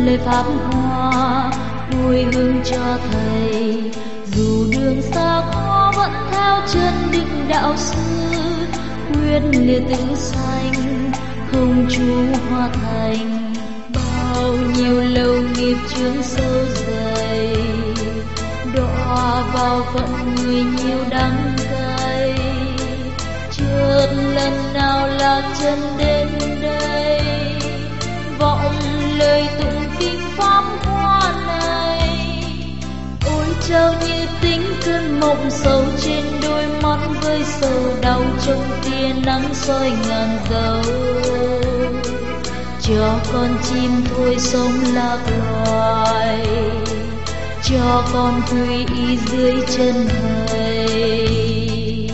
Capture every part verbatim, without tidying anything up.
lời pháp hoa hồi hướng cho thầy. Dù đường xa khó vẫn theo chân định đạo sư, quyết liệt tự sanh không chu hoa thành. Bao nhiêu lâu nghiệp chướng sâu dày, đọa vào phận người nhiều đắng cay. Chợt lần nào lạc chân đến đây, vọng lời tụng kinh pháp hoa này. Ôi trao như tính cơn mộng sâu trên đôi mắt, với sầu đau trong tia nắng soi ngàn dấu. Cho con chim thôi sống lạc loài, cho con quy y dưới chân thầy.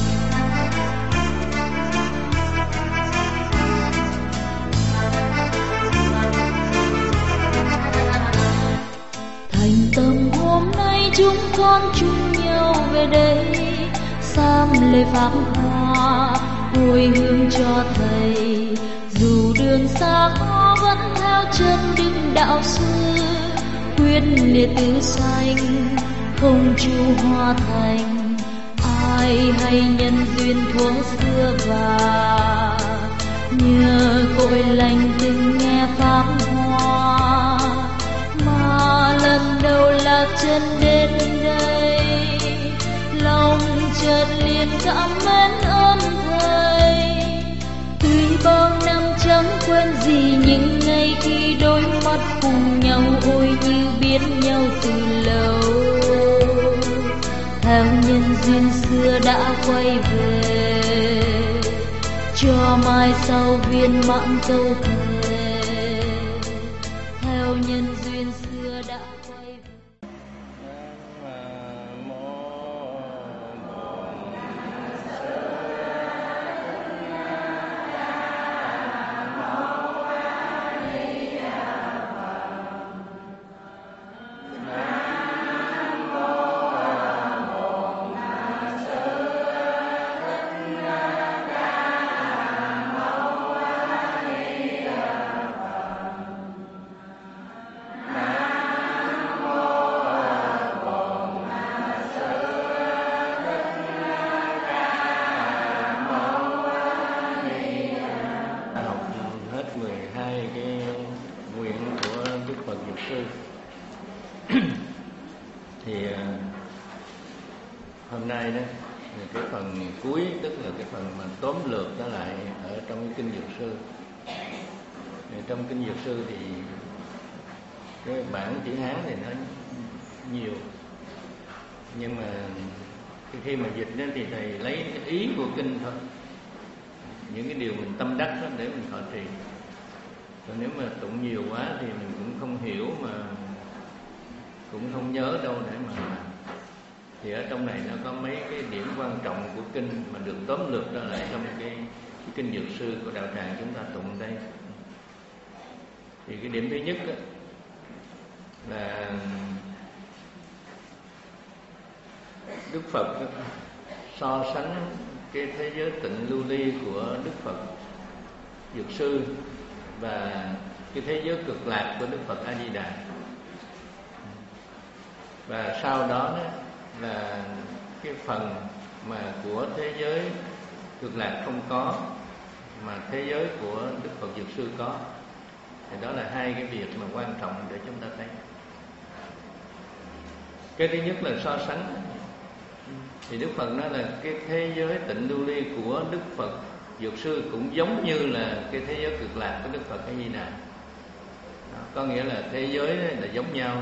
Thành tâm hôm nay chúng con chung nhau về đây, sám lễ pháp hoa hồi hướng cho thầy. Dù đường xa khó vẫn theo chân đức đạo sư, quyết liệt tự sanh không chu hoa thành. Ai hay nhân duyên thuở xưa và nhờ cội lành từng nghe pháp hoa, mà lần đầu lạc chân đến đây, lòng chợt liền cảm mến ơn thầy. Tuy bao năm chẳng quên gì những ngày khi đôi mắt cùng nhau, ôi như biết nhau từ lâu. Theo nhân duyên xưa đã quay về, cho mai sau viên mãn câu thề. Theo nhân duyên xưa đã quay về. Thì hôm nay đó cái phần cuối, tức là cái phần mà tóm lược đó lại ở trong cái kinh Dược Sư. Thì trong kinh Dược Sư thì cái bản chữ Hán thì nó nhiều, nhưng mà khi mà dịch đó thì thầy lấy cái ý của kinh thôi, những cái điều mình tâm đắc đó để mình thọ trì. Còn nếu mà tụng nhiều quá thì mình cũng không hiểu, mà cũng không nhớ đâu để mà làm. Thì ở trong này nó có mấy cái điểm quan trọng của kinh mà được tóm lược ra lại trong cái, cái kinh Dược Sư của đạo tràng chúng ta tụng đây. Thì cái điểm thứ nhất đó, là Đức Phật đó, so sánh cái thế giới tịnh lưu ly của Đức Phật Dược Sư và cái thế giới cực lạc của Đức Phật A Di Đà. Và sau đó, đó là cái phần mà của thế giới cực lạc không có, mà thế giới của Đức Phật Dược Sư có. Thì đó là hai cái việc mà quan trọng để chúng ta thấy. Cái thứ nhất là so sánh. Thì Đức Phật nói là cái thế giới tịnh lưu ly của Đức Phật Dược Sư cũng giống như là cái thế giới cực lạc của Đức Phật A Di Đà. Có nghĩa là thế giới là giống nhau.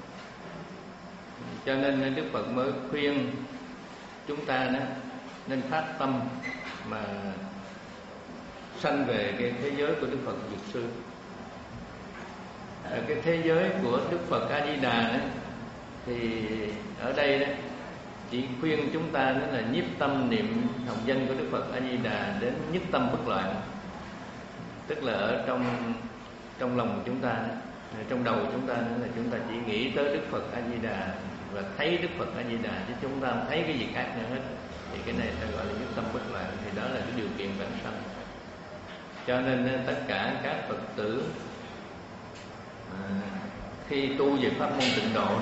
Cho nên Đức Phật mới khuyên chúng ta đó, nên phát tâm mà sanh về cái thế giới của Đức Phật Dược Sư. Ở cái thế giới của Đức Phật A Di Đà đó, thì ở đây đó chỉ khuyên chúng ta đó là nhiếp tâm niệm hồng danh của Đức Phật A Di Đà đến nhất tâm bất loạn. Tức là ở trong trong lòng chúng ta, trong đầu chúng ta là chúng ta chỉ nghĩ tới Đức Phật A Di Đà và thấy Đức Phật A Di Đà, chứ chúng ta không thấy cái gì khác nữa hết. Thì cái này ta gọi là nhất tâm bất loạn. Thì đó là cái điều kiện vãng sanh. Cho nên tất cả các Phật tử à, khi tu về pháp môn tịnh độ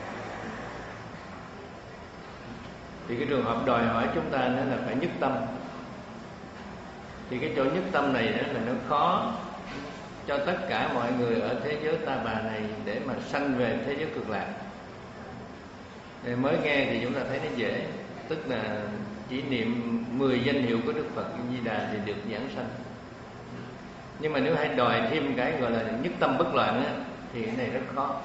thì cái trường hợp đòi hỏi chúng ta đó là phải nhất tâm. Thì cái chỗ nhất tâm này đó là nó khó cho tất cả mọi người ở thế giới ta bà này để mà sanh về thế giới cực lạc. Để mới nghe thì chúng ta thấy nó dễ, tức là chỉ niệm mười danh hiệu của Đức Phật Di Đà thì được giảng sanh. Nhưng mà nếu hay đòi thêm cái gọi là nhất tâm bất loạn á, thì cái này rất khó.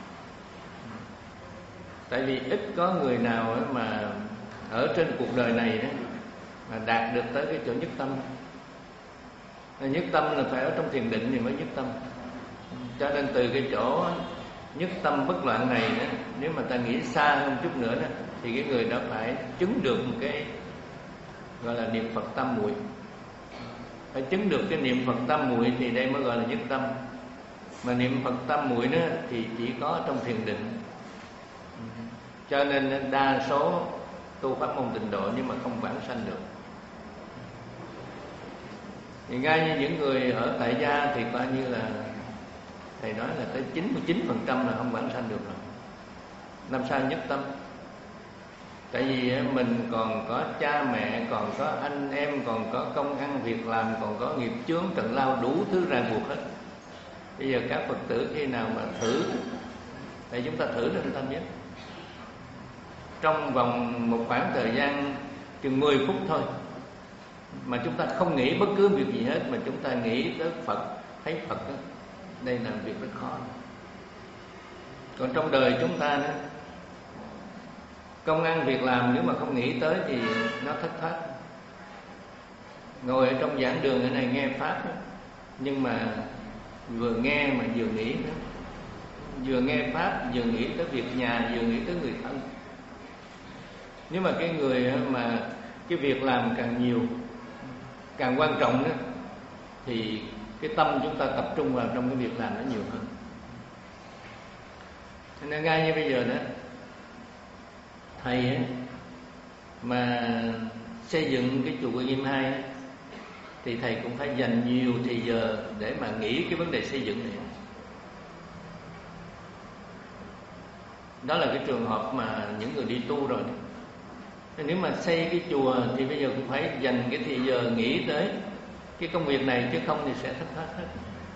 Tại vì ít có người nào mà ở trên cuộc đời này đó mà đạt được tới cái chỗ nhất tâm. Nhất tâm là phải ở trong thiền định thì mới nhất tâm. Cho nên từ cái chỗ nhất tâm bất loạn này đó, nếu mà ta nghĩ xa hơn chút nữa đó, thì cái người đó phải chứng được một cái gọi là niệm Phật tam muội. Phải chứng được cái niệm Phật tam muội thì đây mới gọi là nhất tâm. Mà niệm Phật tam muội đó thì chỉ có trong thiền định. Cho nên đa số tu pháp môn tịnh độ nhưng mà không vãng sanh được. Thì ngay như những người ở tại gia thì coi như là thầy nói là tới chín mươi chín phần trăm là không vãng sanh được rồi. Làm sao nhất tâm? Tại vì mình còn có cha mẹ, còn có anh em, còn có công ăn việc làm, còn có nghiệp chướng trần lao, đủ thứ ràng buộc hết. Bây giờ các Phật tử khi nào mà thử, thì chúng ta thử để chúng ta biết. Trong vòng một khoảng thời gian chừng mười phút thôi mà chúng ta không nghĩ bất cứ việc gì hết, mà chúng ta nghĩ tới Phật, thấy Phật đó, đây là việc rất khó. Còn trong đời chúng ta đó, công ăn việc làm nếu mà không nghĩ tới thì nó thất thoát. Ngồi ở trong giảng đường ở này nghe pháp đó, nhưng mà vừa nghe mà vừa nghĩ nữa. Vừa nghe pháp vừa nghĩ tới việc nhà, vừa nghĩ tới người thân. Nếu mà cái người mà cái việc làm càng nhiều, càng quan trọng đó, thì cái tâm chúng ta tập trung vào trong cái việc làm nó nhiều hơn. Cho nên ngay như bây giờ đó, thầy ấy, mà xây dựng cái chùa Quan Nghiêm hai ấy, thì thầy cũng phải dành nhiều thời giờ để mà nghĩ cái vấn đề xây dựng này. Đó là cái trường hợp mà những người đi tu rồi. Nếu mà xây cái chùa thì bây giờ cũng phải dành cái thời giờ nghĩ tới cái công việc này, chứ không thì sẽ thất thoát hết.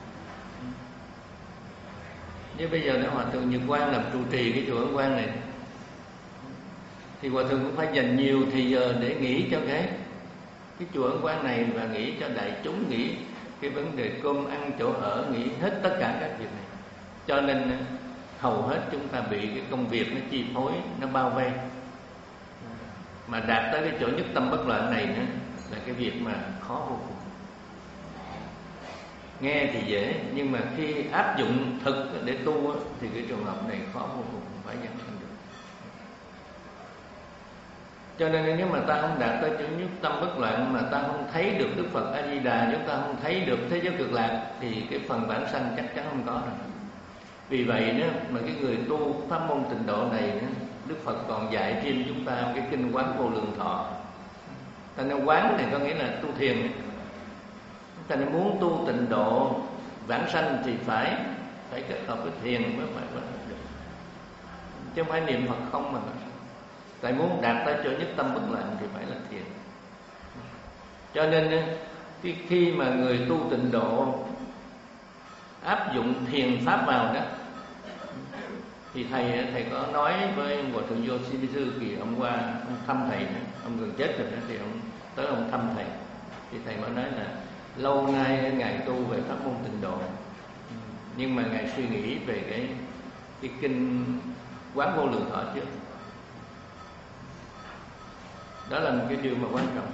Như bây giờ nếu Hòa Thượng Nhật Quang làm trụ trì cái chùa Ấn Quang này, thì Hòa Thượng cũng phải dành nhiều thời giờ để nghĩ cho cái cái chùa Ấn Quang này, và nghĩ cho đại chúng, nghĩ cái vấn đề cơm ăn chỗ ở, nghĩ hết tất cả các việc này. Cho nên hầu hết chúng ta bị cái công việc nó chi phối, nó bao vây. Mà đạt tới cái chỗ nhất tâm bất loạn này nữa là cái việc mà khó vô cùng. Nghe thì dễ, nhưng mà khi áp dụng thực để tu thì cái trường hợp này khó vô cùng, phải giảng sanh được. Cho nên nếu mà ta không đạt tới chỗ nhất tâm bất loạn, mà ta không thấy được Đức Phật A Di Đà, chúng ta không thấy được thế giới cực lạc, thì cái phần vãng sanh chắc chắn không có rồi. Vì vậy đó mà cái người tu pháp môn tịnh độ này đó, Đức Phật còn dạy thêm chúng ta cái kinh Quán Vô Lượng Thọ. Ta nói quán này có nghĩa là tu thiền. Ta nói muốn tu tịnh độ vãng sanh thì phải phải kết hợp với thiền mới phải được, chứ không phải niệm Phật không mà. Tại muốn đạt tới chỗ nhất tâm bất loạn thì phải là thiền. Cho nên khi, khi mà người tu tịnh độ áp dụng thiền pháp vào đó, thì thầy thầy có nói với Hòa Thượng Vô Si Sư, kỳ ông qua ông thăm thầy nữa, ông gần chết rồi đó, thì ông tới ông thăm thầy, thì thầy mới nói là lâu nay ngài tu về pháp môn tịnh độ, nhưng mà ngài suy nghĩ về cái cái kinh Quán Vô Lượng Thọ trước. Đó là một cái điều mà quan trọng.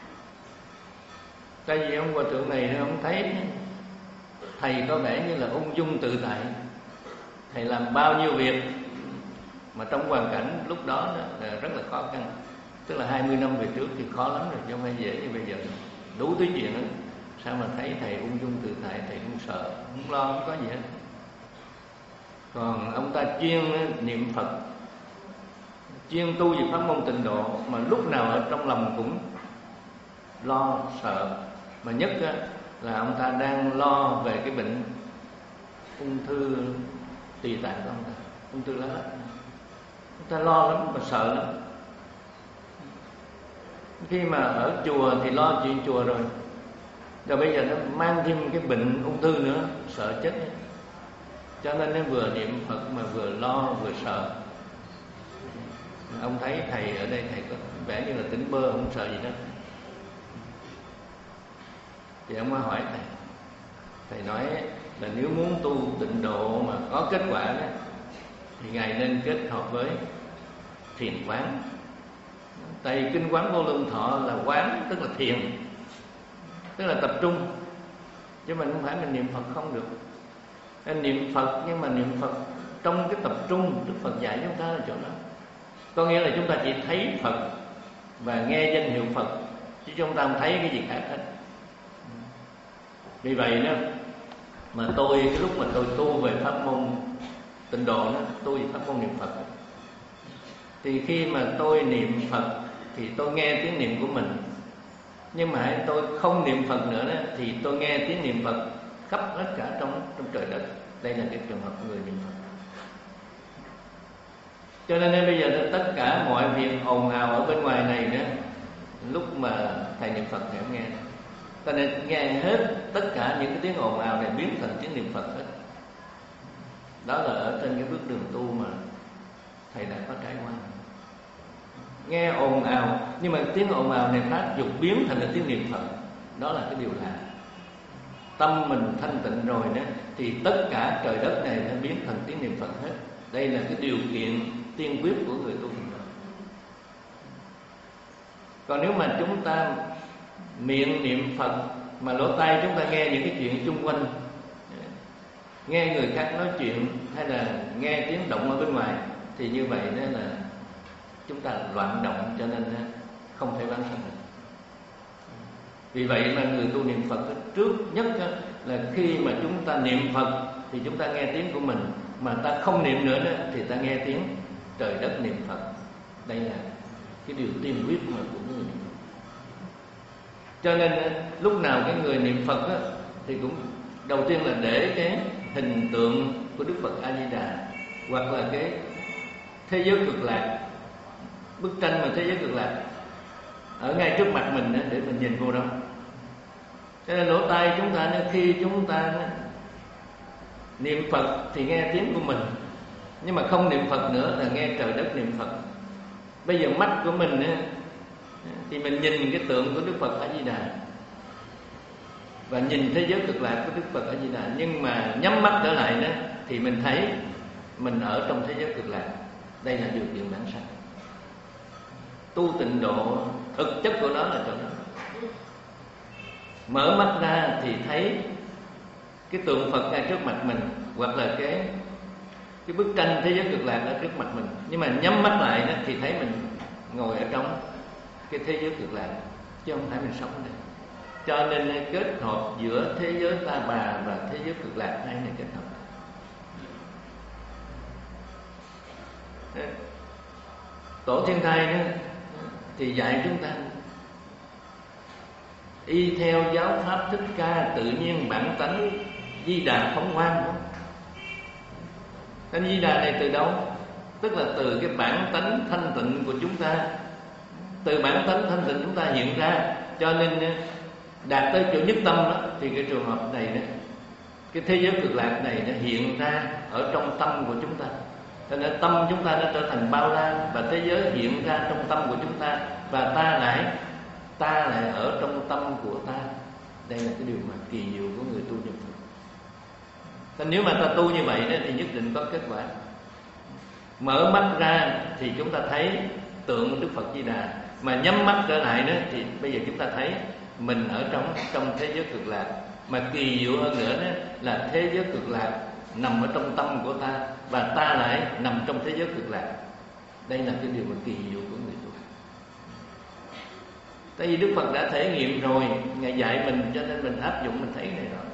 Tại vì ông Hòa Thượng này ông thấy thầy có vẻ như là ung dung tự tại, thầy làm bao nhiêu việc mà trong hoàn cảnh lúc đó là rất là khó khăn. Tức là hai mươi năm về trước thì khó lắm rồi, chứ không phải dễ như bây giờ. Đủ thứ chuyện đó. Sao mà thấy thầy ung dung tự tại, thầy không sợ, không lo, không có gì hết. Còn ông ta chuyên niệm Phật, chuyên tu về pháp môn tịnh độ, mà lúc nào ở trong lòng cũng lo sợ. Mà nhất là ông ta đang lo về cái bệnh ung thư tùy tạng của ông ta, ung thư lá lách. Ông ta lo lắm và sợ lắm. Khi mà ở chùa thì lo chuyện chùa rồi, rồi bây giờ nó mang thêm cái bệnh ung thư nữa, sợ chết ấy. Cho nên nó vừa niệm Phật mà vừa lo vừa sợ. Ông thấy thầy ở đây, thầy có vẻ như là tỉnh bơ, không sợ gì hết. Thì ông mới hỏi thầy, thầy nói là nếu muốn tu tịnh độ mà có kết quả đó, thì ngài nên kết hợp với thiền quán. Tại vì kinh Quán Vô Lượng Thọ là quán, tức là thiền, tức là tập trung, chứ mình không phải mình niệm Phật không được. Nên niệm Phật nhưng mà niệm Phật trong cái tập trung Đức Phật dạy chúng ta là chỗ đó. Có nghĩa là chúng ta chỉ thấy Phật và nghe danh hiệu Phật, chứ chúng ta không thấy cái gì khác hết. Vì vậy đó mà tôi cái lúc mà tôi tu về pháp môn tịnh độ đó, tôi pháp môn niệm Phật đó, thì khi mà tôi niệm Phật thì tôi nghe tiếng niệm của mình. Nhưng mà tôi không niệm Phật nữa đó, thì tôi nghe tiếng niệm Phật khắp tất cả trong trong trời đất. Đây là cái trường hợp người niệm Phật. Cho nên bây giờ tất cả mọi việc ồn ào ở bên ngoài này nữa, lúc mà thầy niệm Phật thầy không nghe. Ta nên nghe hết tất cả những cái tiếng ồn ào này biến thành tiếng niệm Phật hết. Đó là ở trên cái bước đường tu mà thầy đã có trải qua. Nghe ồn ào, nhưng mà tiếng ồn ào này phát dục biến thành là tiếng niệm Phật. Đó là cái điều lạ. Tâm mình thanh tịnh rồi đó, thì tất cả trời đất này nó biến thành tiếng niệm Phật hết. Đây là cái điều kiện tiên quyết của người tu hành. Còn nếu mà chúng ta miệng niệm Phật mà lỗ tai chúng ta nghe những cái chuyện xung quanh, nghe người khác nói chuyện hay là nghe tiếng động ở bên ngoài, thì như vậy đó là chúng ta loạn động, cho nên không thể vãng sanh được. Vì vậy mà người tu niệm Phật trước nhất là khi mà chúng ta niệm Phật thì chúng ta nghe tiếng của mình, mà ta không niệm nữa thì ta nghe tiếng trời đất niệm Phật. Đây là cái điều tiên quyết mà của người niệm Phật. Cho nên lúc nào cái người niệm Phật á, thì cũng đầu tiên là để cái hình tượng của Đức Phật A Di Đà, hoặc là cái thế giới cực lạc, bức tranh mà thế giới cực lạc ở ngay trước mặt mình để mình nhìn vô đó. Cho nên lỗ tai chúng ta khi chúng ta niệm Phật thì nghe tiếng của mình, nhưng mà không niệm Phật nữa là nghe trời đất niệm Phật. Bây giờ mắt của mình thì mình nhìn cái tượng của Đức Phật A Di Đà và nhìn thế giới cực lạc của Đức Phật A Di Đà, nhưng mà nhắm mắt trở lại đó thì mình thấy mình ở trong thế giới cực lạc. Đây là điều kiện vãng sanh. Tu tịnh độ thực chất của nó là chỗ đó. Mở mắt ra thì thấy cái tượng Phật ngay trước mặt mình, hoặc là cái cái bức tranh thế giới cực lạc ở trước mặt mình. Nhưng mà nhắm mắt lại đó thì thấy mình ngồi ở trong cái thế giới cực lạc, chứ không phải mình sống ở đây. Cho nên kết hợp giữa thế giới Ta Bà và thế giới cực lạc, hai này kết hợp. Tổ Thiên Thai đó thì dạy chúng ta y theo giáo pháp Thích Ca, tự nhiên bản tánh Di Đà phóng quang. Thanh Di Đà này từ đâu? Tức là từ cái bản tánh thanh tịnh của chúng ta. Từ bản tánh thanh tịnh chúng ta hiện ra. Cho nên đạt tới chỗ nhất tâm đó, thì cái trường hợp này đó, cái thế giới cực lạc này nó hiện ra ở trong tâm của chúng ta. Cho nên tâm chúng ta nó trở thành bao la, và thế giới hiện ra trong tâm của chúng ta, và ta lại ta lại ở trong tâm của ta. Đây là cái điều mà kỳ diệu của người tu niệm Phật. Nên nếu mà ta tu như vậy đó, thì nhất định có kết quả. Mở mắt ra thì chúng ta thấy tượng Đức Phật Di Đà, mà nhắm mắt trở lại đó thì bây giờ chúng ta thấy mình ở trong trong thế giới cực lạc. Mà kỳ diệu hơn nữa đó là thế giới cực lạc nằm ở trong tâm của ta, và ta lại nằm trong thế giới cực lạc. Đây là cái điều mà kỳ diệu của người tu. Tại vì Đức Phật đã thể nghiệm rồi, Ngài dạy mình, cho nên mình áp dụng mình thấy cái này rồi.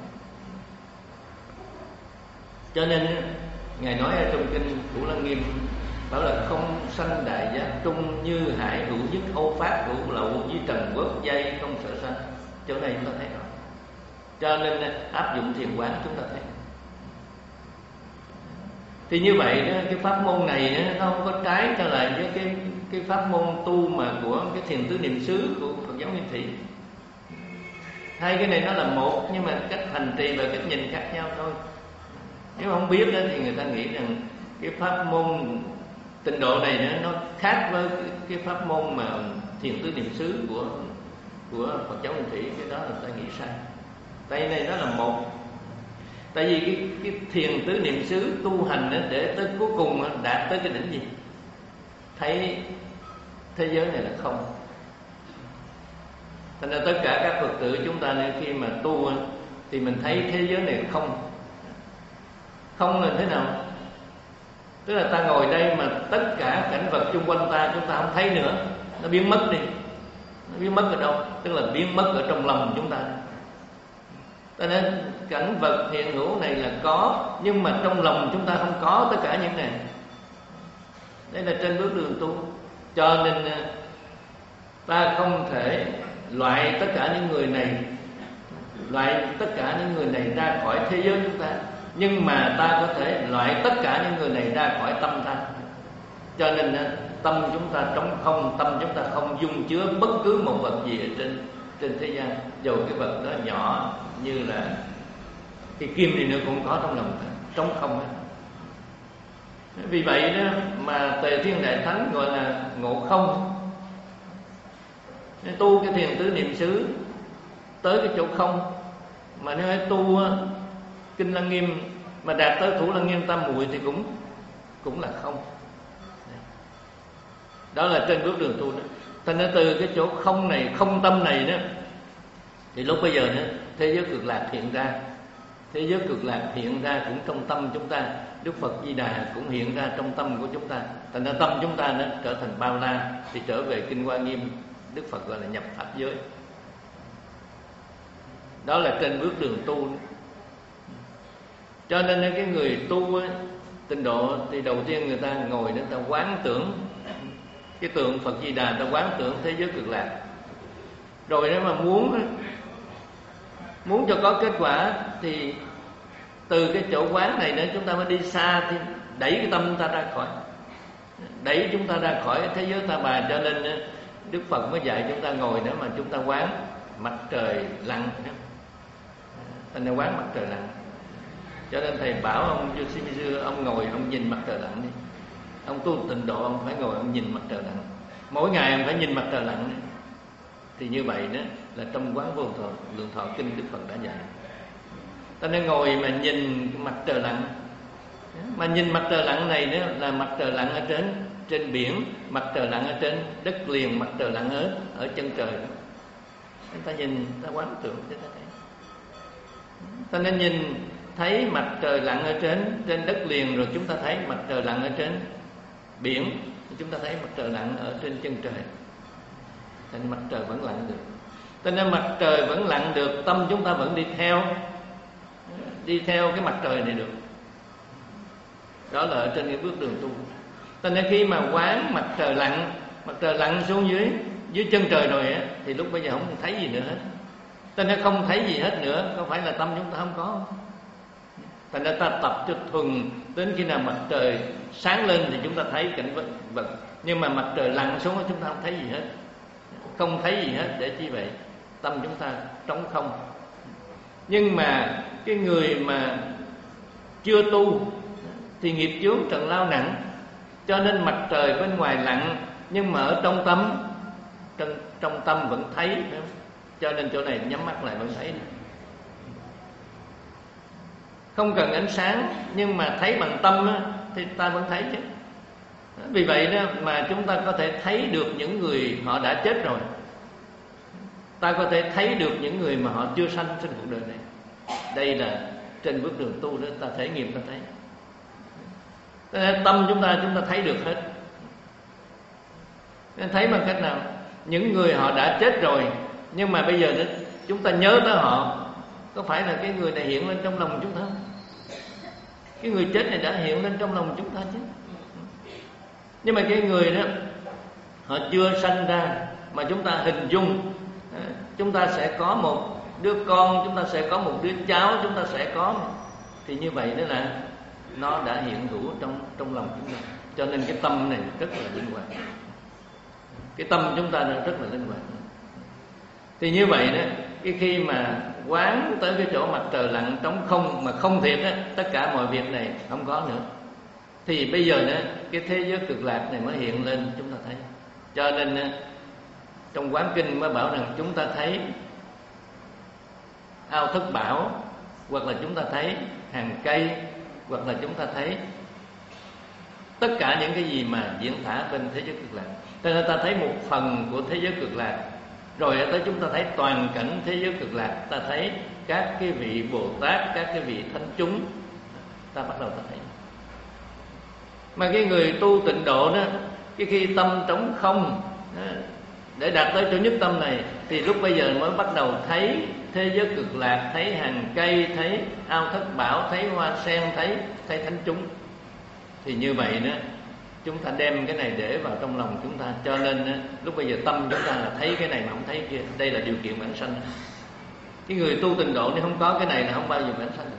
Cho nên Ngài nói ở trong kinh Thủ Lăng Nghiêm bảo là không sanh đại giác trung, như hải hữu nhất ô phát hữu lậu, với trần quốc dây không sợ sanh. Chỗ này chúng ta thấy rồi. Cho nên áp dụng thiền quán chúng ta thấy Thì như vậy đó, cái pháp môn này đó, nó không có trái trở lại với cái cái pháp môn tu mà của cái thiền tứ niệm xứ của Phật giáo Nguyên Thủy. Hai cái này nó là một, nhưng mà cách hành trì và cách nhìn khác nhau thôi. Nếu không biết đó thì người ta nghĩ rằng cái pháp môn tịnh độ này đó, nó khác với cái, cái pháp môn mà thiền tứ niệm xứ của của Phật giáo Nguyên Thủy. Cái đó là người ta nghĩ sai. Tại này nó là một. Tại vì cái, cái thiền tứ niệm xứ tu hành đó, để tới cuối cùng đạt tới cái đỉnh gì? Thấy thế giới này là không. Thành ra tất cả các Phật tử chúng ta khi mà tu thì mình thấy thế giới này không. Không là thế nào? Tức là ta ngồi đây mà tất cả cảnh vật xung quanh ta chúng ta không thấy nữa, nó biến mất đi. Nó biến mất ở đâu? Tức là biến mất ở trong lòng chúng ta. Cho nên cảnh vật hiện hữu này là có, nhưng mà trong lòng chúng ta không có tất cả những này. Đây là trên bước đường tu. Cho nên ta không thể loại tất cả những người này, loại tất cả những người này ra khỏi thế giới chúng ta, nhưng mà ta có thể loại tất cả những người này ra khỏi tâm ta. Cho nên tâm chúng ta trống không, tâm chúng ta không dung chứa bất cứ một vật gì ở trên trên thế gian, dù cái vật đó nhỏ như là cái kim đi nữa cũng có trong lòng ta, trống không hết. Vì vậy đó mà Tề Thiên Đại Thánh gọi là ngộ không. Nên tu cái thiền tứ niệm xứ tới cái chỗ không, mà nếu tu kinh Lăng Nghiêm mà đạt tới Thủ Lăng Nghiêm Tam Muội thì cũng cũng là không. Đó là trên bước đường tu đó. Thành ra từ cái chỗ không này, không tâm này đó, thì lúc bây giờ đó, thế giới cực lạc hiện ra. Thế giới cực lạc hiện ra cũng trong tâm chúng ta. Đức Phật Di Đà cũng hiện ra trong tâm của chúng ta. Thành ra tâm chúng ta nó trở thành bao la, thì trở về kinh Hoa Nghiêm Đức Phật gọi là nhập pháp giới. Đó là trên bước đường tu. Cho nên cái người tu ấy, tịnh độ thì đầu tiên người ta ngồi để ta quán tưởng cái tượng Phật Di Đà, ta quán tưởng thế giới cực lạc. Rồi nếu mà muốn muốn cho có kết quả thì từ cái chỗ quán này nữa chúng ta mới đi xa, thì đẩy cái tâm ta ra khỏi, đẩy chúng ta ra khỏi thế giới ta bà. Cho nên Đức Phật mới dạy chúng ta ngồi để mà chúng ta quán mặt trời lặn. Thành ra quán mặt trời lặn. Cho nên thầy bảo ông Yoshimizu, ông ngồi ông nhìn mặt trời lặn đi. Ông tu tịnh độ ông phải ngồi ông nhìn mặt trời lặn, mỗi ngày ông phải nhìn mặt trời lặn đi. Thì như vậy đó là trong quán vô thọ lượng thọ kinh Đức Phật đã dạy. Ta nên ngồi mà nhìn mặt trời lặn. Mà nhìn mặt trời lặn này đó là mặt trời lặn ở trên trên biển, mặt trời lặn ở trên đất liền, mặt trời lặn ở ở chân trời. Ta nhìn, ta quán tưởng để ta thấy. Ta nên nhìn thấy mặt trời lặn ở trên trên đất liền, rồi chúng ta thấy mặt trời lặn ở trên biển, chúng ta thấy mặt trời lặn ở trên chân trời. Thành mặt trời vẫn lặn được. Cho nên mặt trời vẫn lặn được, tâm chúng ta vẫn đi theo đi theo cái mặt trời này được. Đó là ở trên cái bước đường tu. Cho nên khi mà quán mặt trời lặn, mặt trời lặn xuống dưới dưới chân trời rồi á, thì lúc bây giờ không thấy gì nữa hết. Cho nên không thấy gì hết nữa, có phải là tâm chúng ta không có. Thành ra ta tập cho thuần đến khi nào mặt trời sáng lên thì chúng ta thấy cảnh vật, vật. Nhưng mà mặt trời lặn xuống chúng ta không thấy gì hết, không thấy gì hết. Để chi vậy? Tâm chúng ta trống không. Nhưng mà cái người mà chưa tu thì nghiệp chướng trần lao nặng, cho nên mặt trời bên ngoài lặn, nhưng mà ở trong tâm trong, trong tâm vẫn thấy. Cho nên chỗ này nhắm mắt lại vẫn thấy. Không cần ánh sáng, nhưng mà thấy bằng tâm á, thì ta vẫn thấy chứ. Vì vậy đó mà chúng ta có thể thấy được những người họ đã chết rồi. Ta có thể thấy được những người mà họ chưa sanh trên cuộc đời này. Đây là trên bước đường tu đó, ta thể nghiệm ta thấy. Nên tâm chúng ta chúng ta thấy được hết. Nên thấy bằng cách nào? Những người họ đã chết rồi, nhưng mà bây giờ đó, chúng ta nhớ tới họ. Có phải là cái người này hiện lên trong lòng chúng ta? Cái người chết này đã hiện lên trong lòng chúng ta chứ. Nhưng mà cái người đó họ chưa sanh ra, mà chúng ta hình dung chúng ta sẽ có một đứa con, chúng ta sẽ có một đứa cháu, chúng ta sẽ có. Thì như vậy đó là nó đã hiện hữu trong trong lòng chúng ta. Cho nên cái tâm này rất là linh hoạt, cái tâm chúng ta rất là linh hoạt. Thì như vậy đó, cái khi mà quán tới cái chỗ mặt trời lặn trống không mà không thiệt á, tất cả mọi việc này không có nữa, thì bây giờ nữa cái thế giới cực lạc này mới hiện lên chúng ta thấy. Cho nên trong quán kinh mới bảo rằng chúng ta thấy ao thất bảo, hoặc là chúng ta thấy hàng cây, hoặc là chúng ta thấy tất cả những cái gì mà diễn tả bên thế giới cực lạc. Cho nên ta thấy một phần của thế giới cực lạc, rồi tới chúng ta thấy toàn cảnh thế giới cực lạc. Ta thấy các cái vị Bồ Tát, các cái vị thánh chúng, ta bắt đầu ta thấy. Mà cái người tu tịnh độ đó, cái khi tâm trống không để đạt tới chỗ nhất tâm này, thì lúc bây giờ mới bắt đầu thấy thế giới cực lạc, thấy hàng cây, thấy ao thất bảo, thấy hoa sen, thấy thấy thánh chúng. Thì như vậy đó, chúng ta đem cái này để vào trong lòng chúng ta. Cho nên đó, lúc bây giờ tâm chúng ta là thấy cái này mà không thấy kia. Đây là điều kiện bản sanh. Cái người tu tịnh độ nếu không có cái này là không bao giờ bản sanh được.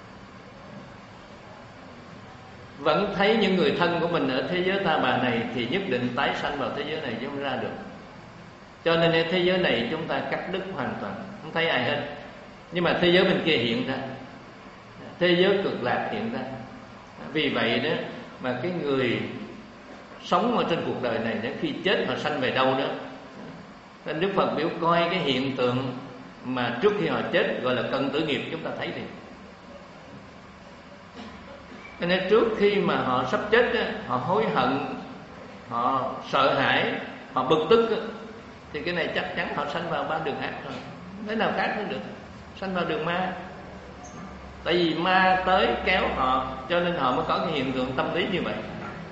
Vẫn thấy những người thân của mình ở thế giới ta bà này thì nhất định tái sanh vào thế giới này chứ không ra được. Cho nên thế giới này chúng ta cắt đứt hoàn toàn, không thấy ai hết. Nhưng mà thế giới bên kia hiện ra, thế giới cực lạc hiện ra. Vì vậy đó mà cái người sống ở trên cuộc đời này đó, khi chết họ sanh về đâu đó. Nên Đức Phật biểu coi cái hiện tượng mà trước khi họ chết gọi là cận tử nghiệp, chúng ta thấy đi. Cho nên trước khi mà họ sắp chết đó, họ hối hận, họ sợ hãi, họ bực tức đó, thì cái này chắc chắn họ sanh vào ba đường ác rồi. Thế nào khác nữa được, sanh vào đường ma. Tại vì ma tới kéo họ, cho nên họ mới có cái hiện tượng tâm lý như vậy.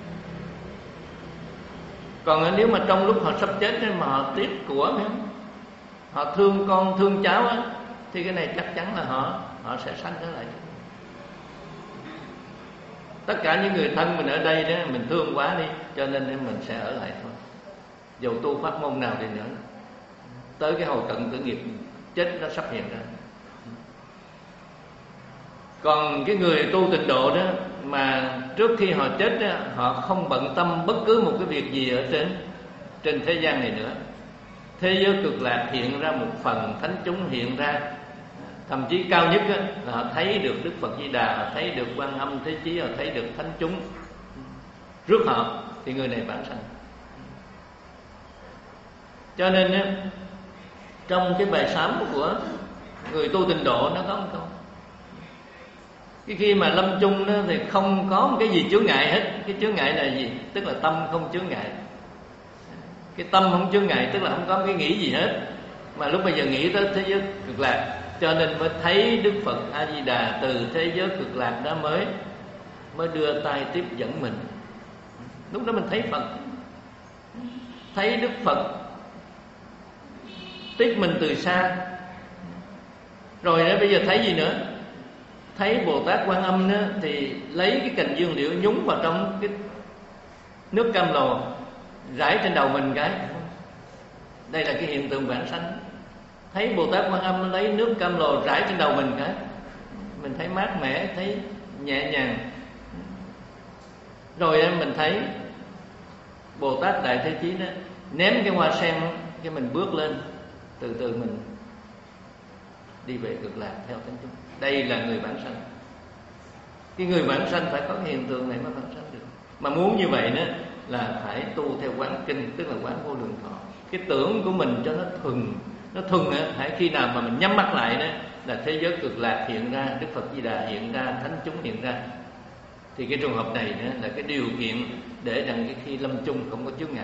Còn nếu mà trong lúc họ sắp chết mà họ tiếc của, họ thương con thương cháu á, thì cái này chắc chắn là họ họ sẽ sanh trở lại. Tất cả những người thân mình ở đây đó, mình thương quá đi, cho nên mình sẽ ở lại thôi. Dù tu pháp môn nào đi nữa, tới cái hồi cận tử nghiệp chết nó sắp hiện ra. Còn cái người tu tịnh độ đó, mà trước khi họ chết đó, họ không bận tâm bất cứ một cái việc gì ở trên trên thế gian này nữa. Thế giới cực lạc hiện ra một phần, thánh chúng hiện ra. Thậm chí cao nhất đó, là họ thấy được Đức Phật Di Đà, họ thấy được Quan Âm Thế Chí, họ thấy được thánh chúng rước họ, thì người này vãng sanh. Cho nên đó, trong cái bài sám của người tu tịnh độ nó có một câu: cái khi mà lâm chung đó, thì không có một cái gì chướng ngại hết. Cái chướng ngại là gì? Tức là tâm không chướng ngại. Cái tâm không chướng ngại tức là không có cái nghĩ gì hết. Mà lúc bây giờ nghĩ tới thế giới cực lạc, cho nên mới thấy Đức Phật A Di Đà từ thế giới cực lạc đó mới mới đưa tay tiếp dẫn mình. Lúc đó mình thấy Phật, thấy Đức Phật tiếp mình từ xa. Rồi đó bây giờ thấy gì nữa? Thấy Bồ Tát Quan Âm đó, thì lấy cái cành dương liễu nhúng vào trong cái nước cam lồ, rải trên đầu mình cái. Đây là cái hiện tượng vãng sanh. Thấy Bồ Tát Quan Âm lấy nước cam lồ rải trên đầu mình cái, mình thấy mát mẻ, thấy nhẹ nhàng. Rồi mình thấy Bồ Tát Đại Thế Chí đó ném cái hoa sen, cái mình bước lên, từ từ mình đi về cực lạc theo thánh chúng. Đây là người vãng sanh. Cái người vãng sanh phải có cái hiện tượng này mới vãng sanh được. Mà muốn như vậy đó là phải tu theo quán kinh, tức là quán vô lượng thọ. Cái tưởng của mình cho nó thuần, nó thuần á, hãy khi nào mà mình nhắm mắt lại đó là thế giới cực lạc hiện ra, Đức Phật Di Đà hiện ra, thánh chúng hiện ra. Thì cái trường hợp này đó là cái điều kiện để rằng cái khi lâm chung không có chướng ngại.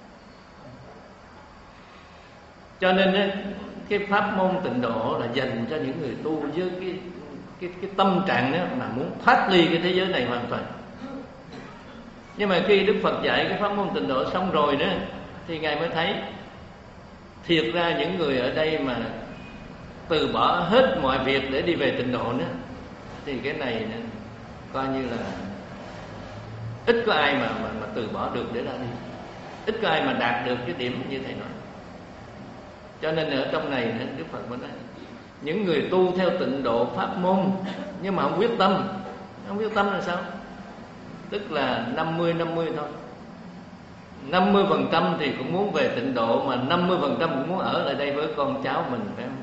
Cho nên đó, cái pháp môn tịnh độ là dành cho những người tu với cái cái cái tâm trạng đó mà muốn thoát ly cái thế giới này hoàn toàn. Nhưng mà khi Đức Phật dạy cái pháp môn tịnh độ xong rồi đó, thì Ngài mới thấy thiệt ra những người ở đây mà từ bỏ hết mọi việc để đi về tịnh độ nữa, thì cái này nữa, coi như là ít có ai mà, mà mà từ bỏ được để ra đi, ít có ai mà đạt được cái điểm như thầy nói. Cho nên ở trong này nữa, Đức Phật mới nói những người tu theo tịnh độ pháp môn nhưng mà không quyết tâm, Không quyết tâm là sao? Tức là năm mươi năm mươi thôi. năm mươi phần trăm thì cũng muốn về tịnh độ, mà năm mươi phần trăm cũng muốn ở lại đây với con cháu mình, phải không?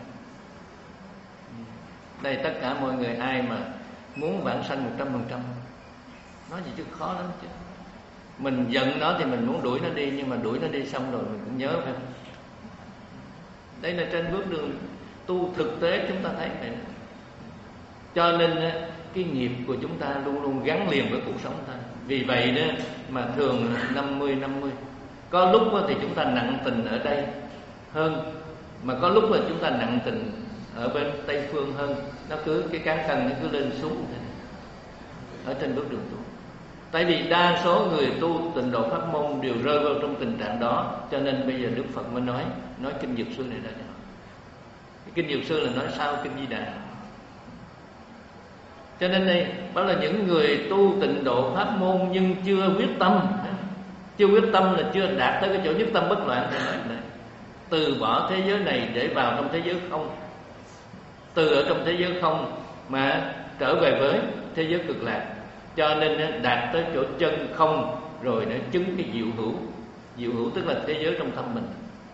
Đây tất cả mọi người ai mà muốn vãng sanh một trăm phần trăm, nói gì chứ khó lắm chứ. Mình giận nó thì mình muốn đuổi nó đi, nhưng mà đuổi nó đi xong rồi mình cũng nhớ, phải không? Đây là trên bước đường tu thực tế chúng ta thấy vậy. Cho nên cái nghiệp của chúng ta luôn luôn gắn liền với cuộc sống ta. Vì vậy đó mà thường năm mươi năm mươi. Có lúc thì chúng ta nặng tình ở đây hơn, mà có lúc là chúng ta nặng tình ở bên Tây Phương hơn. Nó cứ cái cán cân nó cứ lên xuống thế, ở trên bước đường tu. Tại vì đa số người tu tịnh độ pháp môn đều rơi vào trong tình trạng đó. Cho nên bây giờ Đức Phật mới nói Nói Kinh Dược Sư này ra cho. Kinh Dược Sư là nói sau Kinh Di Đà. Cho nên đây bảo là những người tu tịnh độ pháp môn nhưng chưa quyết tâm. Chưa quyết tâm là chưa đạt tới cái chỗ nhất tâm bất loạn. Từ bỏ thế giới này để vào trong thế giới không. Từ ở trong thế giới không mà trở về với thế giới cực lạc. Cho nên đạt tới chỗ chân không, rồi để chứng cái diệu hữu. Diệu hữu tức là thế giới trong tâm mình.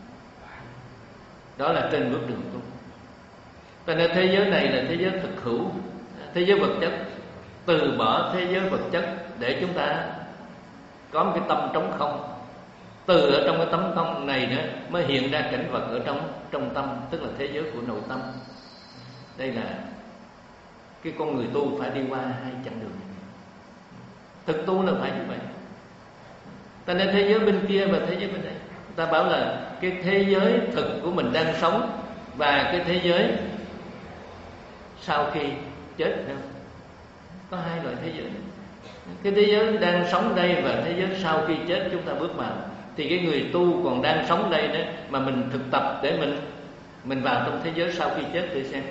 Đó là trên bước đường tu. Cho nên thế giới này là thế giới thực hữu, thế giới vật chất. Từ bỏ thế giới vật chất để chúng ta có một cái tâm trống không. Từ ở trong cái tấm không này nữa mới hiện ra cảnh vật ở trong trong tâm, tức là thế giới của nội tâm. Đây là cái con người tu phải đi qua hai chặng đường. Thực tu là phải như vậy. Ta nên thế giới bên kia và thế giới bên đây. Ta bảo là cái thế giới thực của mình đang sống và cái thế giới sau khi chết đâu. Có hai loại thế giới. Cái thế giới đang sống đây và thế giới sau khi chết chúng ta bước vào. Thì cái người tu còn đang sống đây đó mà mình thực tập để mình mình vào trong thế giới sau khi chết để xem.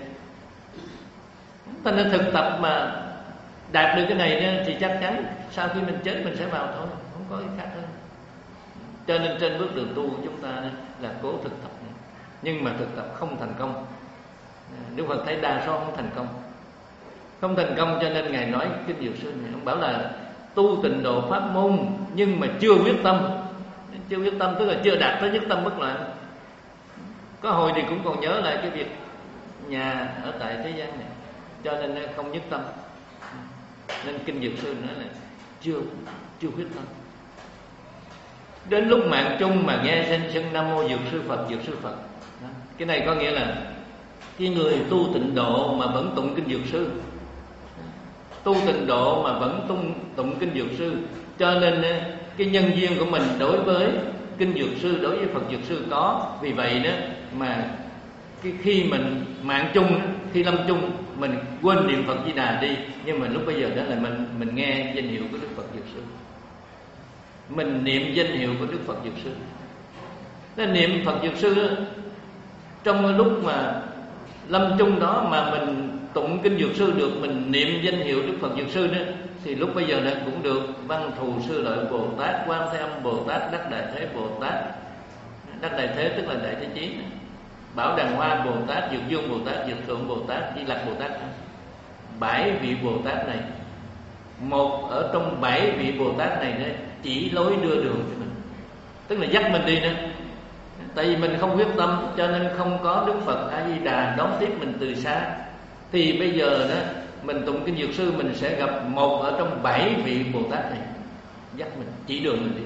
Ta nên thực tập mà đạt được cái này đó, thì chắc chắn sau khi mình chết mình sẽ vào thôi, không có cái khác hơn. Cho nên trên bước đường tu của chúng ta là cố thực tập, nhưng mà thực tập không thành công. Đức Phật thấy đa số không thành công, không thành công cho nên ngài nói Kinh Dược Sư này, ông bảo là tu tịnh độ pháp môn nhưng mà chưa quyết tâm. Chưa quyết tâm tức là chưa đạt tới nhất tâm bất loạn. Có hồi thì cũng còn nhớ lại cái việc nhà ở tại thế gian này, cho nên không nhất tâm. Nên Kinh Dược Sư nói là chưa chưa quyết tâm. Đến lúc mạng chung mà nghe danh xưng Nam Mô Dược Sư Phật, Dược Sư Phật. Đó. Cái này có nghĩa là cái người tu tịnh độ mà vẫn tụng Kinh Dược Sư, tu tịnh độ mà vẫn tụng, tụng Kinh Dược Sư, cho nên cái nhân duyên của mình đối với Kinh Dược Sư, đối với Phật Dược Sư có. Vì vậy đó mà cái khi mình mạng chung, khi lâm chung mình quên niệm Phật Di Đà đi, nhưng mà lúc bây giờ đó là mình mình nghe danh hiệu của Đức Phật Dược Sư, mình niệm danh hiệu của Đức Phật Dược Sư. Nên niệm Phật Dược Sư đó, trong lúc mà lâm chung đó mà mình tụng Kinh Dược Sư được, mình niệm danh hiệu Đức Phật Dược Sư đó, thì lúc bây giờ này cũng được Văn Thù Sư Lợi Bồ Tát, Quan Thế Âm Bồ Tát, Đắc Đại Thế Bồ Tát. Đắc Đại Thế tức là Đại Thế Chí, Bảo Đàn Hoa Bồ Tát, Dược Dương Bồ Tát, Dược Thượng Bồ Tát, Di Lặc Bồ Tát. Bảy vị Bồ Tát này, một ở trong bảy vị Bồ Tát này đó, chỉ lối đưa đường cho mình, tức là dắt mình đi nữa. Tại vì mình không quyết tâm cho nên không có Đức Phật A Di Đà đón tiếp mình từ xa. Thì bây giờ đó mình tụng Kinh Dược Sư, mình sẽ gặp một ở trong bảy vị Bồ Tát này dắt mình, chỉ đường mình đi,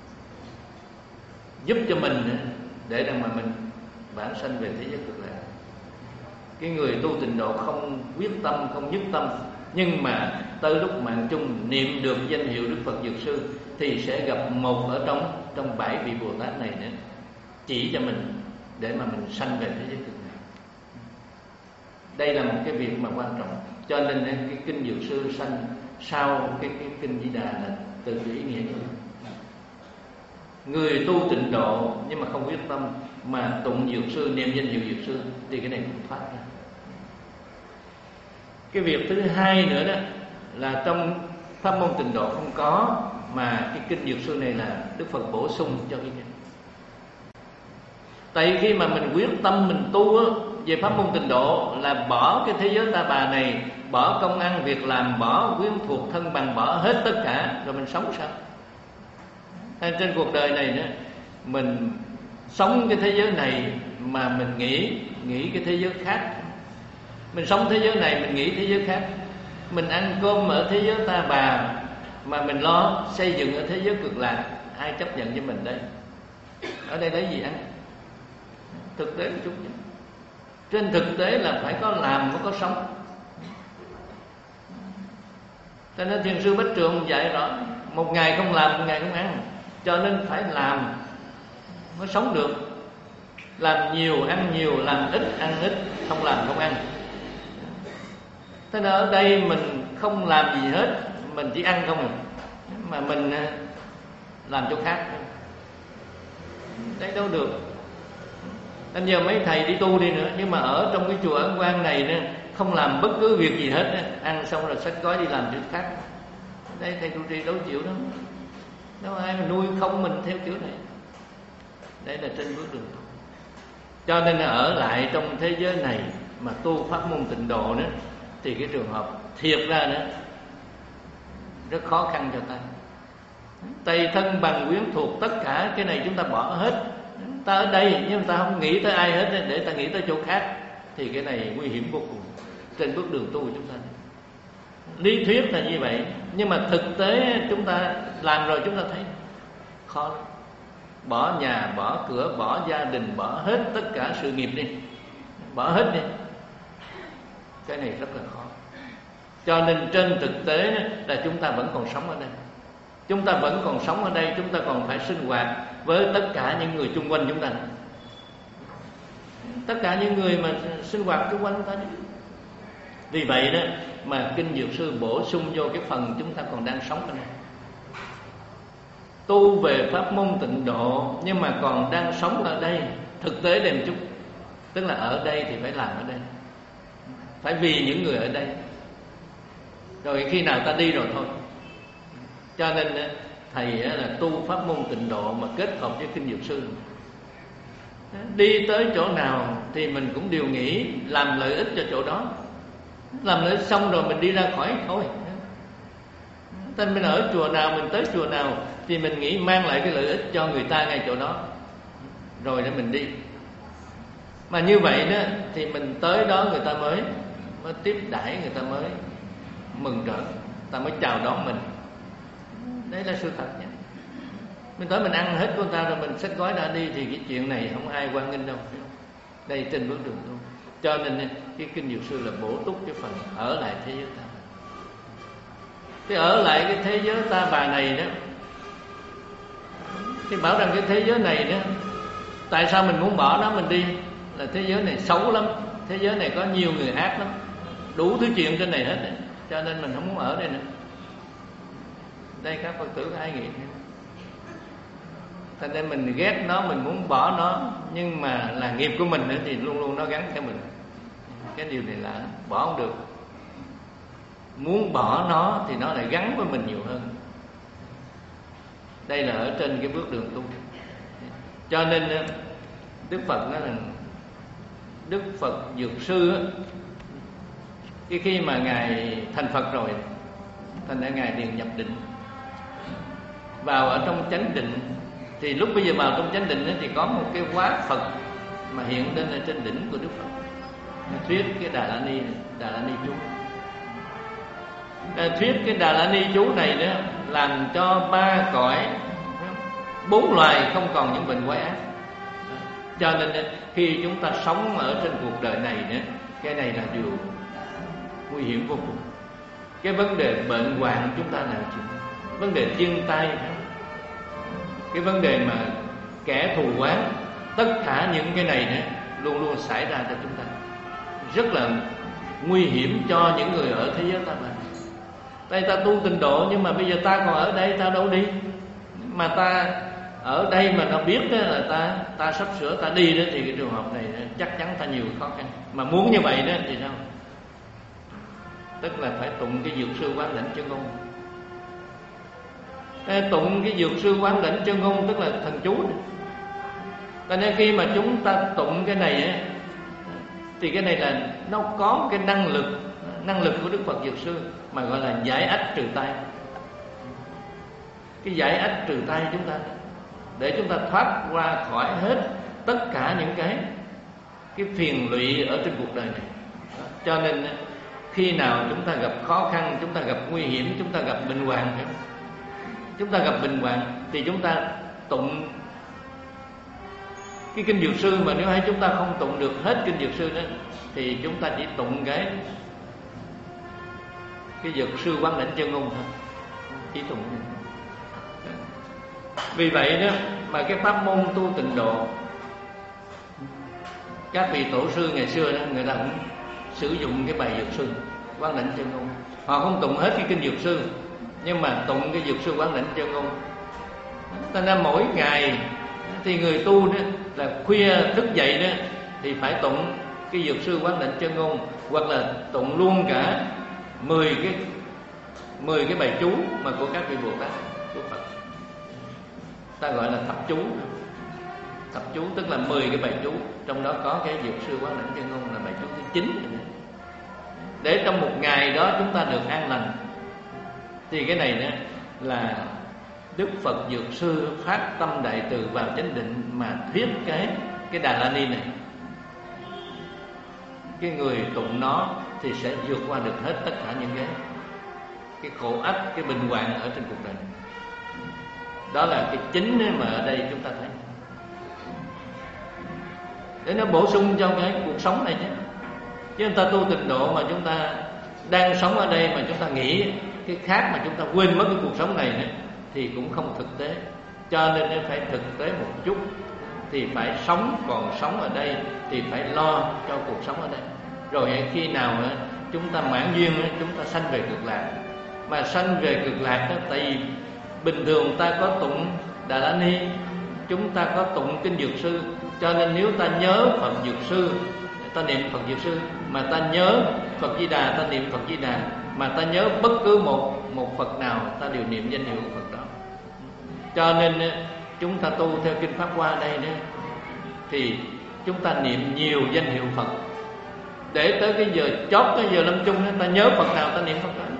giúp cho mình để rằng mà mình vãng sanh về thế giới cực lạc. Cái người tu tịnh độ không quyết tâm, không nhất tâm, nhưng mà tới lúc mạng chung niệm được danh hiệu Đức Phật Dược Sư thì sẽ gặp một ở trong trong bảy vị Bồ Tát này nữa, chỉ cho mình để mà mình sanh về thế giới cực lạc. Đây là một cái việc mà quan trọng. Cho nên cái Kinh Dược Sư sanh sau cái, cái Kinh Di Đà là từ cái ý nghĩa như vậy. Người tu tịnh độ nhưng mà không quyết tâm mà tụng Dược Sư, niệm danh hiệu Dược Sư thì cái này cũng thoát ra. Cái việc thứ hai nữa đó là trong pháp môn tịnh độ không có, mà cái Kinh Dược Sư này là Đức Phật bổ sung cho cái này. Tại khi mà mình quyết tâm mình tu á, về pháp môn tịnh độ là bỏ cái thế giới ta bà này bỏ công ăn việc làm, bỏ quyến thuộc thân bằng, bỏ hết tất cả rồi mình sống sao? Hay trên cuộc đời này nữa, mình sống cái thế giới này mà mình nghĩ nghĩ cái thế giới khác. Mình sống thế giới này mình nghĩ thế giới khác. Mình ăn cơm ở thế giới ta bà mà mình lo xây dựng ở thế giới cực lạc, ai chấp nhận với mình đây? Ở đây lấy gì ăn? Thực tế một chút nhé. Trên thực tế là phải có làm mới có sống. Cho nên Thiền sư Bách Trường dạy rõ, một ngày không làm, một ngày không ăn. Cho nên phải làm mới sống được. Làm nhiều, ăn nhiều, làm ít, ăn ít, không làm không ăn. Thế nên ở đây mình không làm gì hết, mình chỉ ăn không à. Mà mình làm chỗ khác, đấy đâu được. Nên giờ mấy thầy đi tu đi nữa, nhưng mà ở trong cái chùa Ấn Quang này nữa, không làm bất cứ việc gì hết, ăn xong rồi xách gói đi làm việc khác. Đây thầy trụ trì đâu chịu đâu. Đâu ai mà nuôi không mình theo kiểu này. Đấy là trên bước đường tu. Cho nên là ở lại trong thế giới này mà tu pháp môn tịnh độ nữa, thì cái trường hợp thiệt ra nữa rất khó khăn cho ta. Tây thân bằng quyến thuộc, tất cả cái này chúng ta bỏ hết. Ta ở đây nhưng ta không nghĩ tới ai hết, để ta nghĩ tới chỗ khác, thì cái này nguy hiểm vô cùng trên bước đường tu của chúng ta. Lý thuyết là như vậy, nhưng mà thực tế chúng ta làm rồi chúng ta thấy khó lắm. Bỏ nhà, bỏ cửa, bỏ gia đình, bỏ hết tất cả sự nghiệp đi, bỏ hết đi. Cái này rất là khó. Cho nên trên thực tế là chúng ta vẫn còn sống ở đây. Chúng ta vẫn còn sống ở đây, chúng ta còn phải sinh hoạt với tất cả những người chung quanh chúng ta. Tất cả những người mà sinh hoạt chung quanh chúng ta. Vì vậy đó mà Kinh Dược Sư bổ sung vô cái phần chúng ta còn đang sống ở đây. Tu về pháp môn tịnh độ nhưng mà còn đang sống ở đây, thực tế đây một chút. Tức là ở đây thì phải làm ở đây, phải vì những người ở đây. Rồi khi nào ta đi rồi thôi. Cho nên thầy là tu pháp môn tịnh độ mà kết hợp với Kinh Dược Sư. Đi tới chỗ nào thì mình cũng đều nghĩ làm lợi ích cho chỗ đó. Làm lợi ích xong rồi mình đi ra khỏi thôi. Nên mình ở chùa nào, mình tới chùa nào thì mình nghĩ mang lại cái lợi ích cho người ta ngay chỗ đó, rồi để mình đi. Mà như vậy đó thì mình tới đó người ta mới mới tiếp đãi, người ta mới mừng rỡ, ta mới chào đón mình. Đấy là sự thật nhé. Mình tới mình ăn hết của người ta rồi mình xách gói đã đi thì cái chuyện này không ai quan nghênh đâu. Đây trên bước đường tu. Cho nên cái Kinh Dược Sư là bổ túc cái phần ở lại thế giới ta. Cái ở lại cái thế giới ta bà này đó, thì bảo rằng cái thế giới này đó, tại sao mình muốn bỏ nó mình đi? Là thế giới này xấu lắm, thế giới này có nhiều người ác lắm, đủ thứ chuyện trên này hết đấy. Cho nên mình không muốn ở đây nữa. Đây các Phật tử ai nghĩ thế? Thành nên mình ghét nó, mình muốn bỏ nó, nhưng mà là nghiệp của mình nữa thì luôn luôn nó gắn theo mình. Cái điều này là bỏ không được. Muốn bỏ nó thì nó lại gắn với mình nhiều hơn. Đây là ở trên cái bước đường tu. Cho nên Đức Phật nói là Đức Phật Dược Sư á, cái khi mà Ngài thành Phật rồi, thành ra Ngài liền nhập định, vào ở trong chánh định. Thì lúc bây giờ vào trong chánh định thì có một cái hóa Phật mà hiện lên ở trên đỉnh của Đức Phật, thuyết cái Đà La Ni, Đà La Ni chú. Thuyết cái Đà La Ni chú này đó làm cho ba cõi, bốn loài không còn những bệnh quái ác. Cho nên khi chúng ta sống ở trên cuộc đời này nữa, cái này là điều nguy hiểm vô cùng. Cái vấn đề bệnh hoạn chúng ta là chuyện, vấn đề thiên tai, cái vấn đề mà kẻ thù oán, tất cả những cái này nữa luôn luôn xảy ra cho chúng ta, rất là nguy hiểm cho những người ở thế giới ta mà. Đây ta tu tịnh độ nhưng mà bây giờ ta còn ở đây, ta đâu đi? Mà ta ở đây mà nó biết đó là ta ta sắp sửa ta đi đó, thì cái trường hợp này chắc chắn ta nhiều khó khăn. Mà muốn như vậy đó thì sao? Tức là phải tụng cái Dược Sư Quán Đảnh Chân Ngôn. Tụng cái Dược Sư Quán Đảnh Chân Ngôn tức là thần chú. Cho nên khi mà chúng ta tụng cái này ấy, thì cái này là nó có cái năng lực năng lực của Đức Phật Dược Sư, mà gọi là giải ách trừ tai. Cái giải ách trừ tai chúng ta, để chúng ta thoát qua khỏi hết tất cả những cái cái phiền lụy ở trên cuộc đời này. Cho nên khi nào chúng ta gặp khó khăn, chúng ta gặp nguy hiểm, chúng ta gặp bệnh hoạn, chúng ta gặp bệnh hoạn thì chúng ta tụng cái kinh Dược Sư. Mà nếu hay chúng ta không tụng được hết kinh Dược Sư đó, thì chúng ta chỉ tụng cái cái Dược Sư Quán Đảnh Chân Ngôn thôi, chỉ tụng. Vì vậy đó mà cái pháp môn tu tịnh độ, các vị tổ sư ngày xưa đó, người ta cũng sử dụng cái bài Dược Sư Quán Đảnh Chân Ngôn. Họ không tụng hết cái kinh Dược Sư, nhưng mà tụng cái Dược Sư Quán Đảnh Chân Ngôn. Cho nên mỗi ngày thì người tu đó là khuya thức dậy đó thì phải tụng cái Dược Sư Quán Đảnh Chân Ngôn, hoặc là tụng luôn cả mười cái mười cái bài chú mà của các vị Bồ Tát của Phật. Ta gọi là thập chú. Thập chú tức là mười cái bài chú, trong đó có cái Dược Sư Quán Đảnh Chân Ngôn là bài chú thứ chín. Để trong một ngày đó chúng ta được an lành. Thì cái này đó là Đức Phật Dược Sư phát tâm đại từ vào chánh định mà thuyết cái cái Đà La Ni này. Cái người tụng nó thì sẽ vượt qua được hết tất cả những cái cái khổ ách, cái bệnh hoạn ở trên cuộc đời này. Đó là cái chính mà ở đây chúng ta thấy, để nó bổ sung cho cái cuộc sống này chứ. Chứ người ta tu tịnh độ mà chúng ta đang sống ở đây mà chúng ta nghĩ cái khác, mà chúng ta quên mất cái cuộc sống này nữa, thì cũng không thực tế. Cho nên nó phải thực tế một chút. Thì phải sống, còn sống ở đây thì phải lo cho cuộc sống ở đây. Rồi khi nào chúng ta mãn duyên, chúng ta sanh về cực lạc. Mà sanh về cực lạc đó, tại vì bình thường ta có tụng Đà La Ni, chúng ta có tụng kinh Dược Sư, cho nên nếu ta nhớ Phật Dược Sư, ta niệm Phật Dược Sư, mà ta nhớ Phật Di Đà, ta niệm Phật Di Đà, mà ta nhớ bất cứ một một Phật nào, ta đều niệm danh hiệu của Phật đó. Cho nên chúng ta tu theo kinh Pháp Hoa đây đó, thì chúng ta niệm nhiều danh hiệu Phật, để tới cái giờ chót, cái giờ lâm chung ta nhớ Phật nào ta niệm Phật đó.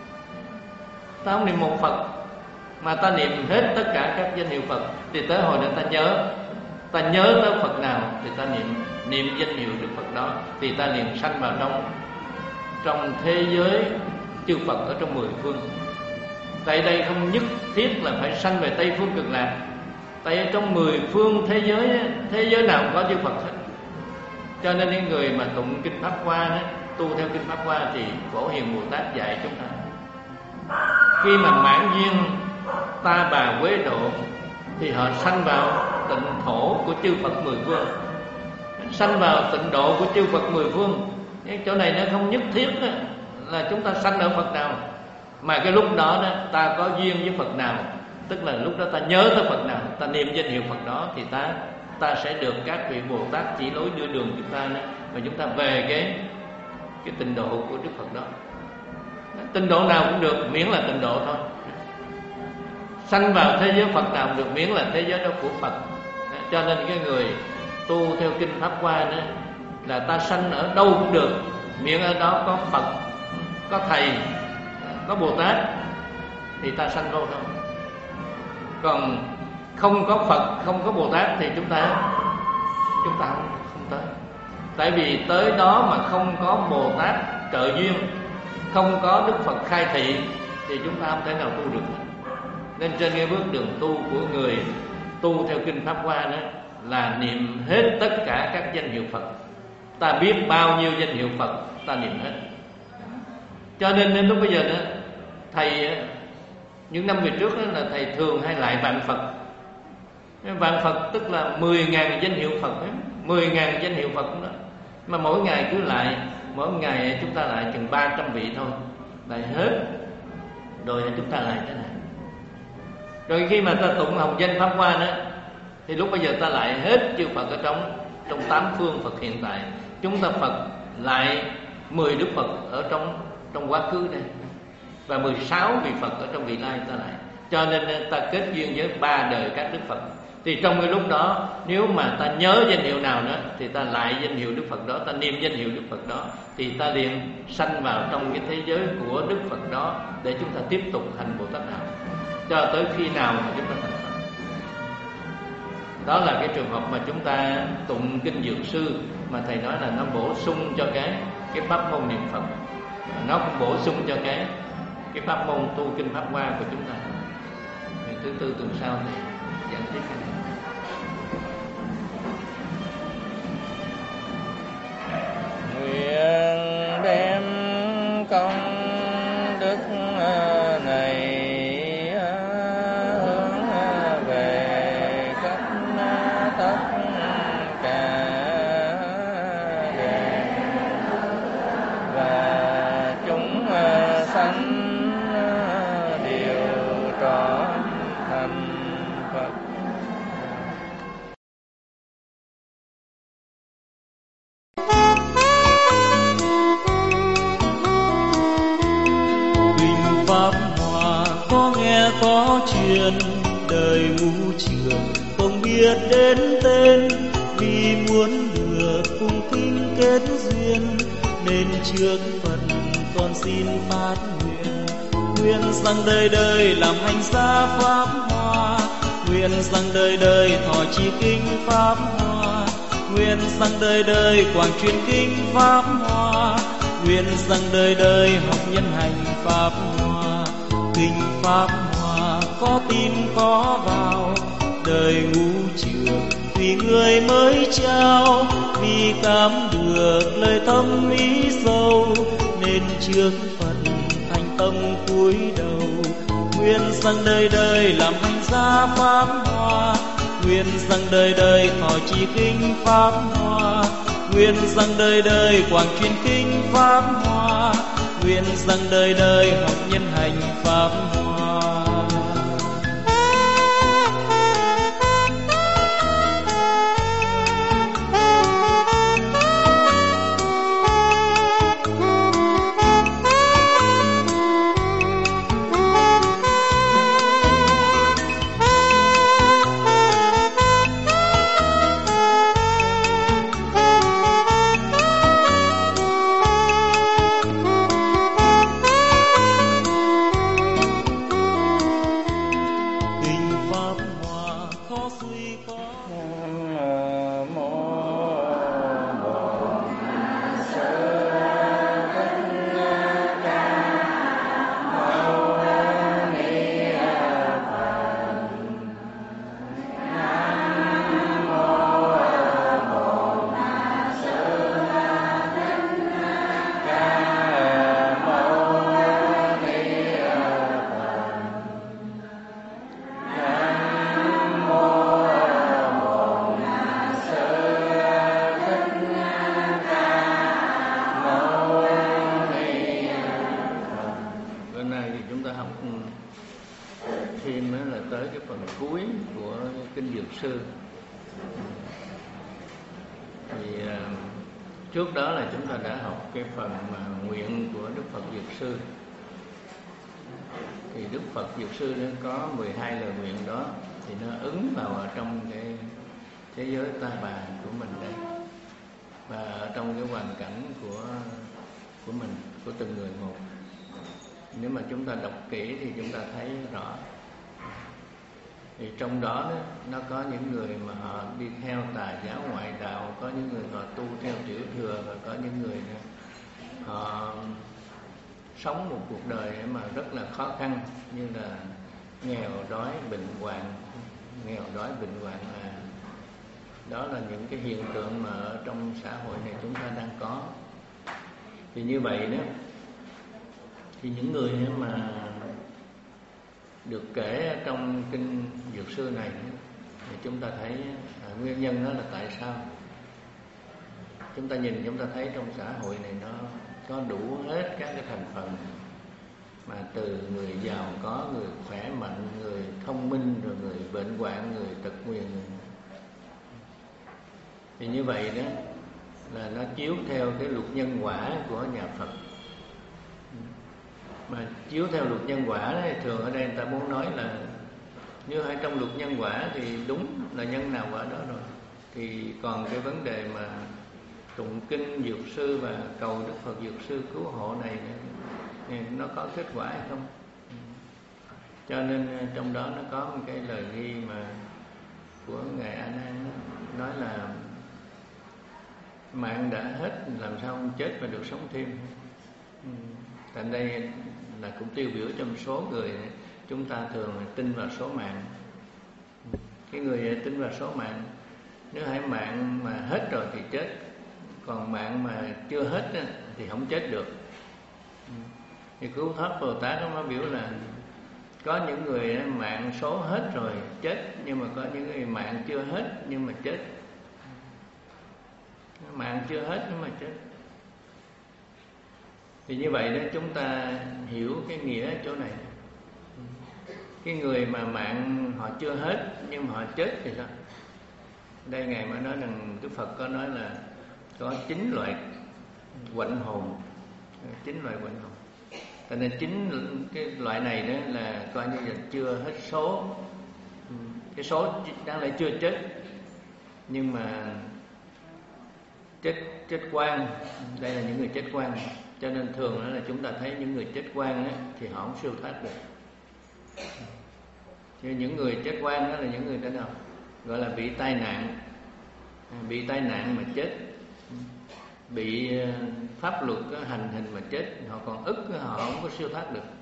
Ta không niệm một Phật, mà ta niệm hết tất cả các danh hiệu Phật, thì tới hồi đó ta nhớ, ta nhớ tới Phật nào thì ta niệm niệm danh hiệu Đức Phật đó, thì ta liền sanh vào trong trong thế giới chư Phật ở trong mười phương. Tại đây không nhất thiết là phải sanh về Tây phương Cực Lạc, tại ở trong mười phương thế giới, thế giới nào cũng có chư Phật hết. Cho nên những người mà tụng kinh Pháp Hoa đó, tu theo kinh Pháp Hoa, thì Phổ Hiền Bồ Tát dạy chúng ta, khi mà mãn duyên ta bà Quế Độ thì họ sanh vào tịnh thổ của chư Phật mười phương, sanh vào tịnh độ của chư Phật mười phương. Cái chỗ này nó không nhất thiết đó, là chúng ta sanh ở Phật nào, mà cái lúc đó, đó ta có duyên với Phật nào, tức là lúc đó ta nhớ tới Phật nào, ta niệm danh hiệu Phật đó, thì ta ta sẽ được các vị Bồ Tát chỉ lối đưa đường chúng ta đó, mà chúng ta về cái cái tịnh độ của Đức Phật đó. Tịnh độ nào cũng được, miễn là tịnh độ thôi. Sanh vào thế giới Phật nào cũng được, miễn là thế giới đó của Phật. Cho nên cái người tu theo kinh Pháp Hoa đó, là ta sanh ở đâu cũng được, miễn ở đó có Phật, có Thầy, có Bồ Tát, thì ta sanh vô thôi. Còn không có Phật, không có Bồ Tát thì chúng ta chúng ta không, không tới. Tại vì tới đó mà không có Bồ Tát trợ duyên, không có Đức Phật khai thị, thì chúng ta không thể nào tu được. Nên trên cái bước đường tu của người tu theo kinh Pháp Hoa đó, là niệm hết tất cả các danh hiệu Phật. Ta biết bao nhiêu danh hiệu Phật, ta niệm hết. Cho nên đến lúc bây giờ đó, thầy những năm về trước đó, là thầy thường hay lại vạn Phật. Vạn Phật tức là mười ngàn danh hiệu Phật, mười ngàn danh hiệu Phật đó. Mà mỗi ngày cứ lại, mỗi ngày chúng ta lại chừng ba trăm vị thôi, lại hết. Rồi chúng ta lại thế này. Rồi khi mà ta tụng hồng danh Pháp Hoa đó, thì lúc bây giờ ta lại hết chư Phật ở trong trong tám phương Phật hiện tại. Chúng ta Phật lại mười Đức Phật ở trong trong quá khứ đây, và mười sáu vị Phật ở trong vị lai ta lại. Cho nên ta kết duyên với ba đời các Đức Phật. Thì trong cái lúc đó, nếu mà ta nhớ danh hiệu nào nữa thì ta lại danh hiệu Đức Phật đó, ta niệm danh hiệu Đức Phật đó, thì ta liền sanh vào trong cái thế giới của Đức Phật đó, để chúng ta tiếp tục hành Bồ Tát Đạo cho tới khi nào mà chúng ta thành Phật. Đó là cái trường hợp mà chúng ta tụng kinh Dược Sư, mà thầy nói là nó bổ sung cho cái cái pháp môn niệm Phật, nó cũng bổ sung cho cái cái pháp môn tu kinh Pháp Hoa của chúng ta. Ngày thứ tư tuần sau thì giảng tiếp cái này. Nguyện đem công đức này hướng về khắp tất cả đề và chúng sanh đều trọn thành Phật. Pháp Hoa có nghe có truyền, đời ngu trường không biết đến tên, vì muốn được cùng kinh kết duyên, nên trước phần con xin phát nguyện. Nguyện rằng đời đời làm hành gia Pháp Hoa, nguyện rằng đời đời thọ trì kinh Pháp Hoa, nguyện rằng đời đời quảng truyền kinh Pháp Hoa, nguyện rằng đời đời học nhân hành Pháp Hoa. Kinh Pháp Hoa có tin có vào, đời ngu trường tùy người mới trao, vì cảm được lời thâm ý sâu, nên trước Phật thành tâm cúi đầu. Nguyện rằng đời đời làm hành gia Pháp Hoa, nguyện rằng đời đời thọ trì kinh Pháp Hoa, nguyện rằng đời đời quảng truyền kinh Pháp Hoa, nguyện rằng đời đời học nhân hành Pháp Hoa. Trước đó là chúng ta đã học cái phần mà nguyện của Đức Phật Dược Sư. Thì Đức Phật Dược Sư nó có mười hai lời nguyện đó, thì nó ứng vào ở trong cái thế giới ta bà của mình đây, và ở trong cái hoàn cảnh của của mình, của từng người một. Nếu mà chúng ta đọc kỹ thì chúng ta thấy rõ. Thì trong đó nó có những người mà họ đi theo tà giáo ngoại đạo, có những người họ tu theo tiểu thừa, và có những người họ sống một cuộc đời mà rất là khó khăn, như là nghèo đói bệnh hoạn. Nghèo đói bệnh hoạn là đó là những cái hiện tượng mà ở trong xã hội này chúng ta đang có. Thì như vậy đó, thì những người mà được kể trong kinh Dược Sư này thì chúng ta thấy à, nguyên nhân đó là tại sao. Chúng ta nhìn chúng ta thấy trong xã hội này nó có đủ hết các cái thành phần, mà từ người giàu có, người khỏe mạnh, người thông minh, rồi người bệnh hoạn, người tật nguyền. Thì như vậy đó là nó chiếu theo cái luật nhân quả của nhà Phật. Mà chiếu theo luật nhân quả đó, thường ở đây người ta muốn nói là Như ở trong luật nhân quả thì đúng là nhân nào quả đó rồi. Thì còn cái vấn đề mà tụng kinh Dược Sư và cầu Đức Phật Dược Sư cứu hộ này nó có kết quả hay không? Cho nên trong đó nó có một cái lời ghi mà của ngài A Nan nói là mạng đã hết làm sao không chết và được sống thêm. Tại đây là cũng tiêu biểu cho một số người chúng ta thường tin vào số mạng. Cái người tin vào số mạng, nếu hãy mạng mà hết rồi thì chết, còn mạng mà chưa hết thì không chết được. Thì Cứu Thoát Bồ Tát nó biểu là có những người mạng số hết rồi chết, nhưng mà có những người mạng chưa hết nhưng mà chết. Mạng chưa hết nhưng mà chết. Thì như vậy đó, chúng ta hiểu cái nghĩa ở chỗ này. Cái người mà mạng họ chưa hết nhưng mà họ chết thì sao? Đây Ngài mới nói rằng Đức Phật có nói là có chín loại quạnh hồn, chín loại quạnh hồn. Cho nên chín cái loại này đó là coi như là chưa hết số. Cái số đáng lẽ chưa chết, nhưng mà chết chết quan. Đây là những người chết quan. Cho nên thường đó là chúng ta thấy những người chết quan á, thì họ không siêu thoát được. Chứ những người chết quan đó là những người thế nào? Gọi là bị tai nạn, bị tai nạn mà chết, bị pháp luật hành hình mà chết, họ còn ức, họ không có siêu thoát được.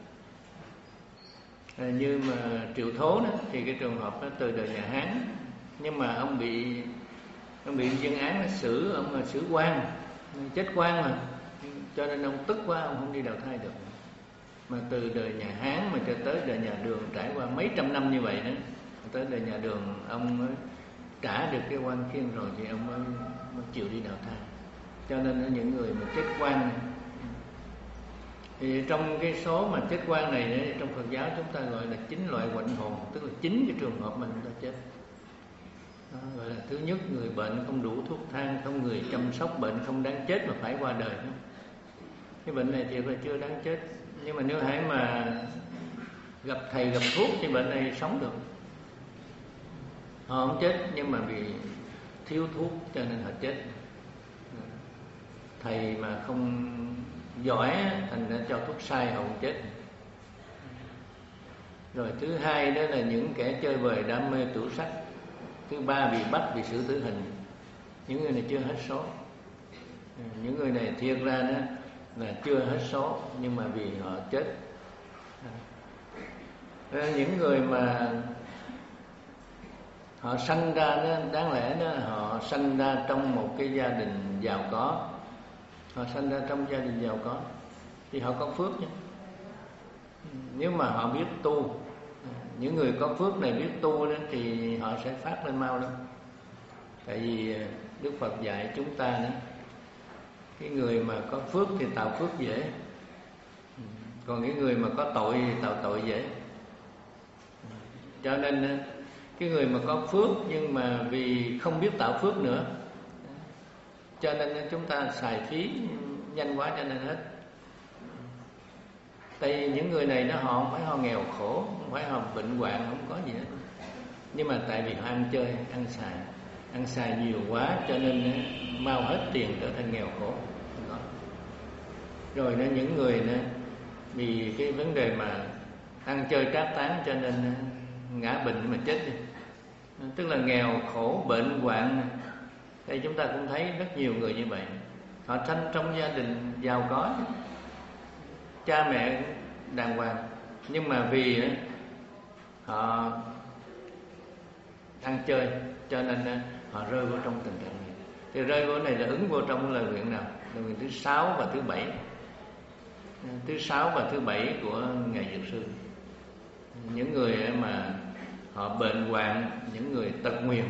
Như mà Triệu Thố đó, thì cái trường hợp đó từ đời nhà Hán, nhưng mà ông bị ông bị dân án xử, ông là xử quan, chết quan mà, cho nên ông tức quá, ông không đi đầu thai được. Mà từ đời nhà Hán mà cho tới đời nhà Đường, trải qua mấy trăm năm như vậy đó, tới đời nhà Đường ông mới trả được cái quan khiên rồi thì ông mới, mới chịu đi đầu thai. Cho nên những người mà chết quan này, thì trong cái số mà chết quan này đấy, trong Phật giáo chúng ta gọi là chín loại quạnh hồn, tức là chín cái trường hợp mà người ta chết. Đó, gọi là thứ nhất, người bệnh không đủ thuốc thang, không người chăm sóc bệnh, không đáng chết mà phải qua đời. Cái bệnh này thì là chưa đáng chết, nhưng mà nếu hãy mà gặp thầy gặp thuốc thì bệnh này sống được. Họ không chết nhưng mà vì thiếu thuốc cho nên họ chết. Thầy mà không giỏi thành ra cho thuốc sai họ không chết. Rồi thứ hai đó là những kẻ chơi bời đam mê tửu sắc. Thứ ba bị bắt bị xử tử hình. Những người này chưa hết số. Những người này thiệt ra đó là chưa hết số, nhưng mà vì họ chết. Những người mà họ sanh ra đó, đáng lẽ đó họ sanh ra trong một cái gia đình giàu có, họ sanh ra trong gia đình giàu có thì họ có phước nhé. Nếu mà họ biết tu, những người có phước này biết tu đó, thì họ sẽ phát lên mau lắm. Tại vì Đức Phật dạy chúng ta đó, cái người mà có phước thì tạo phước dễ, còn cái người mà có tội thì tạo tội dễ. Cho nên cái người mà có phước nhưng mà vì không biết tạo phước nữa, cho nên chúng ta xài phí nhanh quá cho nên hết. Tại vì những người này nó họ không phải họ nghèo khổ, không phải họ bệnh hoạn, không có gì hết, nhưng mà tại vì họ ăn chơi, ăn xài, ăn xài nhiều quá cho nên mau hết tiền trở thành nghèo khổ. Đó. Rồi nó những người nữa vì cái vấn đề mà ăn chơi trác tán cho nên ngã bệnh mà chết đi, tức là nghèo khổ bệnh hoạn. Đây chúng ta cũng thấy rất nhiều người như vậy. Họ sanh trong gia đình giàu có, cha mẹ đàng hoàng, nhưng mà vì họ ăn chơi cho nên họ rơi vào trong tình trạng này. Thì rơi vào này là ứng vô trong lời nguyện nào? Lời nguyện thứ sáu và thứ bảy. Thứ sáu và thứ bảy của Ngài Dược Sư. Những người mà họ bệnh hoạn, những người tật nguyền,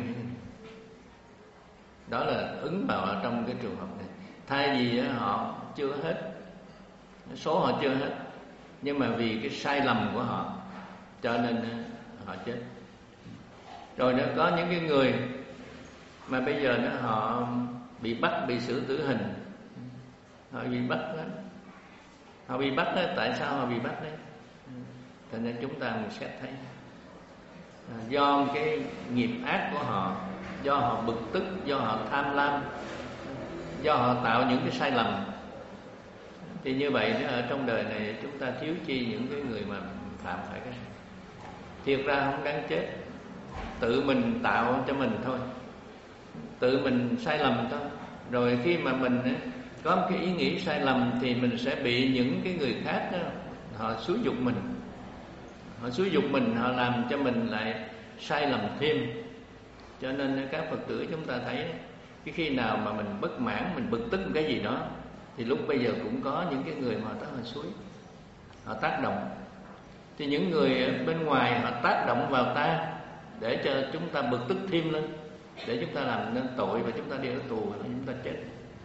đó là ứng vào trong cái trường hợp này. Thay vì họ chưa hết, số họ chưa hết, nhưng mà vì cái sai lầm của họ cho nên họ chết. Rồi nó có những cái người mà bây giờ nó họ bị bắt, bị xử tử hình. Họ bị bắt đó. Họ bị bắt đó, tại sao họ bị bắt đấy? Cho nên chúng ta mình xét thấy do cái nghiệp ác của họ, do họ bực tức, do họ tham lam, do họ tạo những cái sai lầm. Thì như vậy ở trong đời này chúng ta thiếu chi những cái người mà phạm phải cái này. Thiệt ra không đáng chết, tự mình tạo cho mình thôi, tự mình sai lầm thôi. Rồi khi mà mình có một cái ý nghĩ sai lầm thì mình sẽ bị những cái người khác đó, họ xúi giục mình, họ xúi giục mình, họ làm cho mình lại sai lầm thêm. Cho nên các Phật tử chúng ta thấy cái khi nào mà mình bất mãn, mình bực tức cái gì đó, thì lúc bây giờ cũng có những cái người mà họ tới họ xúi, họ tác động. Thì những người bên ngoài họ tác động vào ta để cho chúng ta bực tức thêm lên, để chúng ta làm nên tội và chúng ta đi ở tù và chúng ta chết.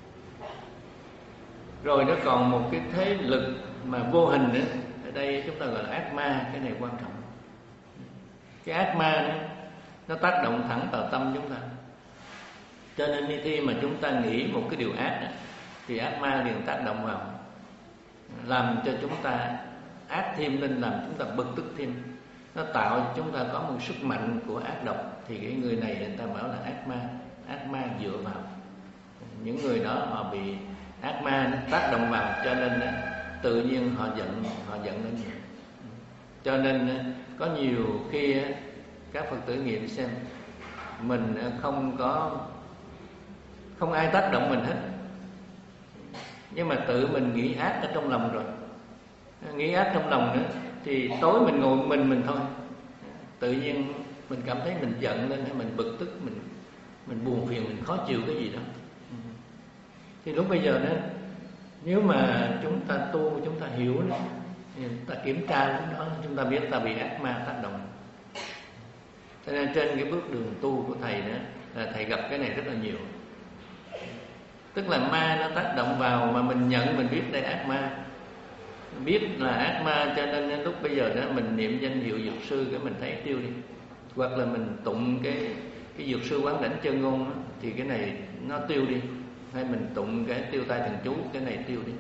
Rồi nó còn một cái thế lực mà vô hình nữa, ở đây chúng ta gọi là ác ma. Cái này quan trọng. Cái ác ma nữa, nó tác động thẳng vào tâm chúng ta. Cho nên khi mà chúng ta nghĩ một cái điều ác đó, thì ác ma liền tác động vào, làm cho chúng ta ác thêm lên, làm chúng ta bực tức thêm. Nó tạo cho chúng ta có một sức mạnh của ác độc. Thì cái người này người ta bảo là ác ma. Ác ma dựa vào những người đó, họ bị ác ma nó tác động vào, cho nên tự nhiên họ giận, họ giận lên nhiều. Cho nên có nhiều khi các Phật tử nghiệm xem, mình không có không ai tác động mình hết, nhưng mà tự mình nghĩ ác ở trong lòng rồi, nghĩ ác trong lòng nữa, thì tối mình ngồi một mình mình thôi, tự nhiên mình cảm thấy mình giận lên, hay mình bực tức, mình mình buồn phiền, mình khó chịu cái gì đó. Thì lúc bây giờ đó, nếu mà chúng ta tu, chúng ta hiểu đó, chúng ta kiểm tra lúc đó, chúng ta biết ta bị ác ma tác động. Cho nên trên cái bước đường tu của thầy đó, là thầy gặp cái này rất là nhiều. Tức là ma nó tác động vào mà mình nhận, mình biết đây ác ma, biết là ác ma, cho nên lúc bây giờ đó mình niệm danh hiệu dược sư cái mình thấy tiêu đi. Hoặc là mình tụng cái cái dược sư quán đảnh chân ngôn đó, thì cái này nó tiêu đi. Hay mình tụng cái tiêu tai thần chú, cái này tiêu đi.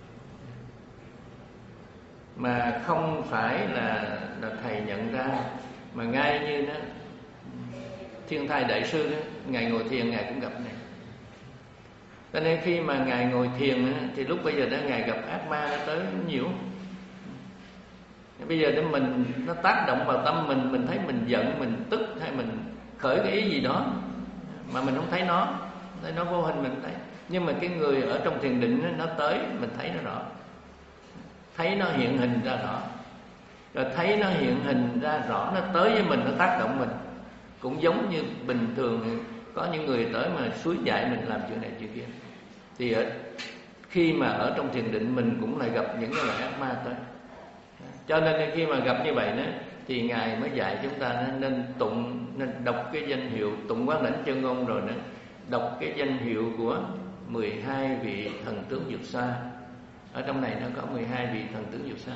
Mà không phải là, là thầy nhận ra, mà ngay như đó Thiên Thai Đại Sư đó, Ngài ngồi thiền Ngài cũng gặp này. Cho nên khi mà Ngài ngồi thiền đó, thì lúc bây giờ đó Ngài gặp ác ma nó tới nhiều. Bây giờ đó mình nó tác động vào tâm mình, mình thấy mình giận, mình tức, hay mình khởi cái ý gì đó mà mình không thấy nó, thấy nó vô hình mình thấy. Nhưng mà cái người ở trong thiền định đó, nó tới mình thấy nó rõ, thấy nó hiện hình ra rõ. Rồi thấy nó hiện hình ra rõ, nó tới với mình, nó tác động mình. Cũng giống như bình thường có những người tới mà xúi dạy mình làm chuyện này chuyện kia. Thì ở, khi mà ở trong thiền định mình cũng lại gặp những cái loại ác ma tới. Cho nên khi mà gặp như vậy đó, thì Ngài mới dạy chúng ta nên tụng, nên đọc cái danh hiệu, tụng Quán Đảnh Chân Ngôn rồi nữa, đọc cái danh hiệu của mười hai vị thần tướng vượt xa. Ở trong này nó có mười hai vị thần tướng vượt xa.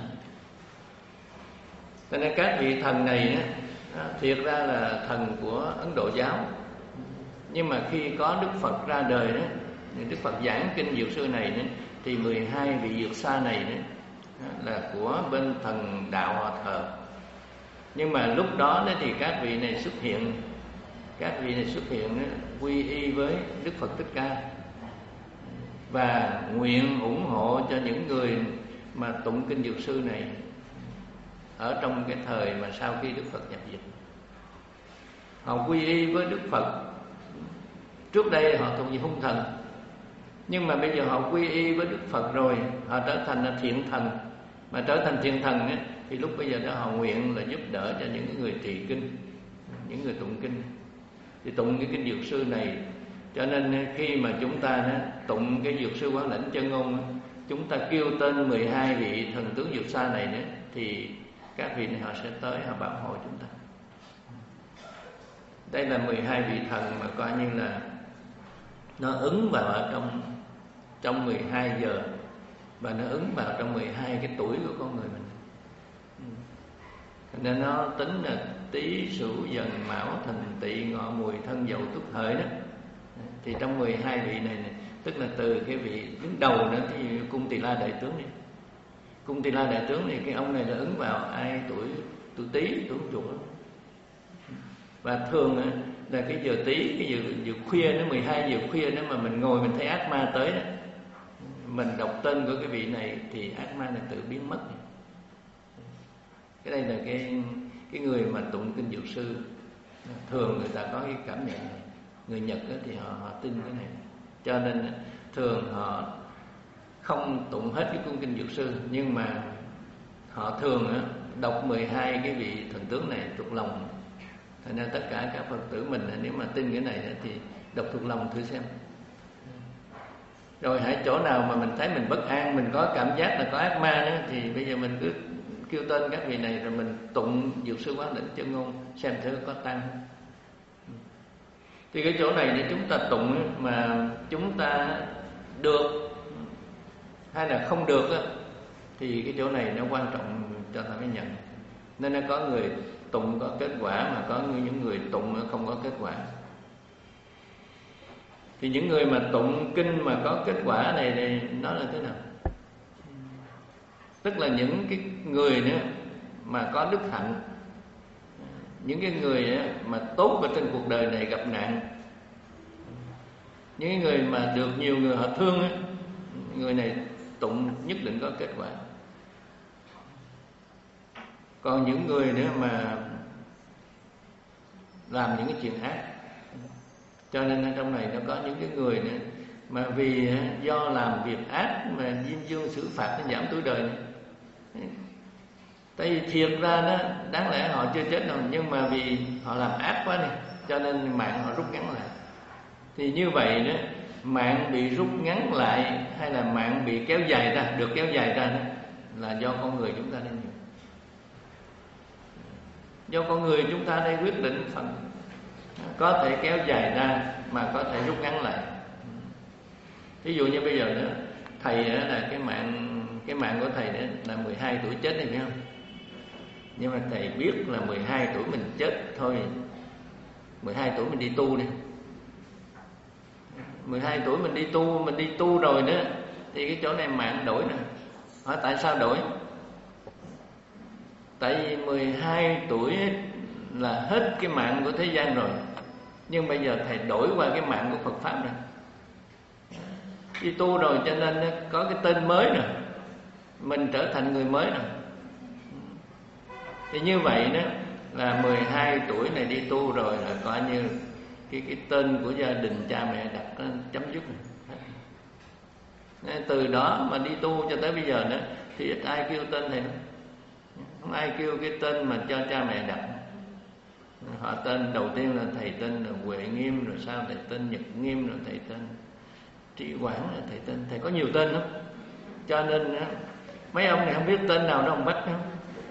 Cho nên các vị thần này đó, thiệt ra là thần của Ấn Độ giáo. Nhưng mà khi có Đức Phật ra đời đó, Đức Phật giảng kinh Dược Sư này đó, thì mười hai vị Dược Sa này đó, là của bên thần đạo họ thờ. Nhưng mà lúc đó, đó thì các vị này xuất hiện, các vị này xuất hiện đó, quy y với Đức Phật Thích Ca và nguyện ủng hộ cho những người mà tụng kinh Dược Sư này ở trong cái thời mà sau khi Đức Phật nhập diệt. Họ quy y với Đức Phật. Trước đây họ thuộc về hung thần, nhưng mà bây giờ họ quy y với Đức Phật rồi, họ trở thành là thiện thần. Mà trở thành thiện thần ấy, thì lúc bây giờ đó họ nguyện là giúp đỡ cho những người trì kinh, những người tụng kinh. Thì tụng cái kinh Dược Sư này, cho nên khi mà chúng ta đó, tụng cái Dược Sư Quán Đảnh Chân Ngôn, chúng ta kêu tên mười hai vị thần tướng Dược Sa này nữa, thì các vị này họ sẽ tới, họ bảo hộ chúng ta. Đây là mười hai vị thần mà coi như là nó ứng vào ở trong trong mười hai giờ, và nó ứng vào trong mười hai cái tuổi của con người mình. Nên nó tính là Tý Sửu Dần Mão Thìn Tỵ Ngọ Mùi Thân Dậu Tuất Hợi đó. Thì trong mười hai vị này, này tức là từ cái vị đứng đầu nữa thì Cung Tỳ La Đại Tướng này. Cung Tỳ La Đại Tướng thì cái ông này là ứng vào ai tuổi tuổi Tý, tuổi Chuột. Và thường là cái giờ tí, cái giờ, giờ khuya nó mười hai giờ khuya đó mà mình ngồi mình thấy ác ma tới đó, mình đọc tên của cái vị này thì ác ma này tự biến mất. Cái đây là cái cái người mà tụng kinh Dược Sư, thường người ta có cái cảm nhận này. Người Nhật thì họ họ tin cái này, cho nên thường họ không tụng hết cái cuốn kinh Dược Sư, nhưng mà họ thường đọc mười hai cái vị thần tướng này thuộc lòng. Thành ra tất cả các Phật tử mình nếu mà tin cái này thì đọc thuộc lòng thử xem. Rồi hãy chỗ nào mà mình thấy mình bất an, mình có cảm giác là có ác ma đó, thì bây giờ mình cứ kêu tên các vị này rồi mình tụng Dược Sư Quán Đỉnh Chân Ngôn xem thử có tăng. Thì cái chỗ này thì chúng ta tụng mà chúng ta được hay là không được á, thì cái chỗ này nó quan trọng cho ta mới nhận. Nên nó có người tụng có kết quả, mà có những người tụng không có kết quả. Thì những người mà tụng kinh mà có kết quả này thì nó là thế nào? Tức là những cái người nữa mà có đức hạnh, những cái người mà tốt ở trên cuộc đời này gặp nạn, những người mà được nhiều người họ thương, người này tụng nhất định có kết quả. Còn những người nữa mà làm những cái chuyện ác, cho nên ở trong này nó có những cái người nữa mà vì do làm việc ác mà Diêm Vương xử phạt nó giảm tuổi đời này. Tại vì thiệt ra đó đáng lẽ họ chưa chết đâu, nhưng mà vì họ làm ác quá này, cho nên mạng họ rút ngắn lại. Thì như vậy đó, mạng bị rút ngắn lại hay là mạng bị kéo dài ra, được kéo dài ra đó, là do con người chúng ta đây nhiều. Do con người chúng ta đây quyết định phần có thể kéo dài ra mà có thể rút ngắn lại. Ví dụ như bây giờ nữa, thầy đó là cái mạng cái mạng của thầy đó là mười hai tuổi chết này, phải không? Nhưng mà thầy biết là mười hai tuổi mình chết thôi, mười hai tuổi mình đi tu đi, mười hai tuổi mình đi tu, mình đi tu rồi đó, thì cái chỗ này mạng đổi nè. Hỏi tại sao đổi? Tại vì mười hai tuổi là hết cái mạng của thế gian rồi, nhưng bây giờ thầy đổi qua cái mạng của Phật Pháp rồi, đi tu rồi, cho nên có cái tên mới rồi, mình trở thành người mới rồi. Thì như vậy đó là mười hai tuổi này đi tu rồi là coi như cái cái tên của gia đình cha mẹ đặt nó chấm dứt rồi. Nên từ đó mà đi tu cho tới bây giờ nữa thì ít ai kêu tên thầy nữa. Không ai kêu cái tên mà cho cha mẹ đặt. Họ tên đầu tiên là thầy tên là Huệ Nghiêm, rồi sau thầy tên Nhật Nghiêm, rồi thầy tên Trị Quảng, rồi thầy tên thầy có nhiều tên lắm. Cho nên mấy ông này không biết tên nào đâu, ông bắt không.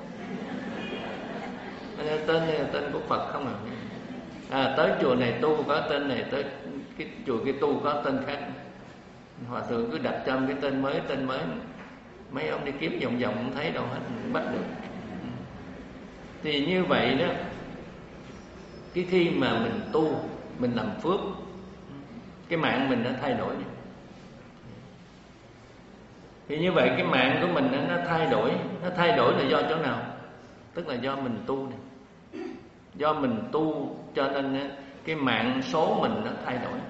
Tên này là tên của Phật không à. À, tới chùa này tu có tên này, tới cái chùa kia tu có tên khác. Hòa thượng cứ đặt cho cái tên mới, tên mới. Mấy ông đi kiếm vòng vòng không thấy đâu hết, bắt được. Thì như vậy đó, cái khi mà mình tu, mình làm phước, cái mạng mình nó thay đổi. Thì như vậy cái mạng của mình nó thay đổi. Nó thay đổi là do chỗ nào? Tức là do mình tu này. Do mình tu cho nên cái mạng số mình nó thay đổi.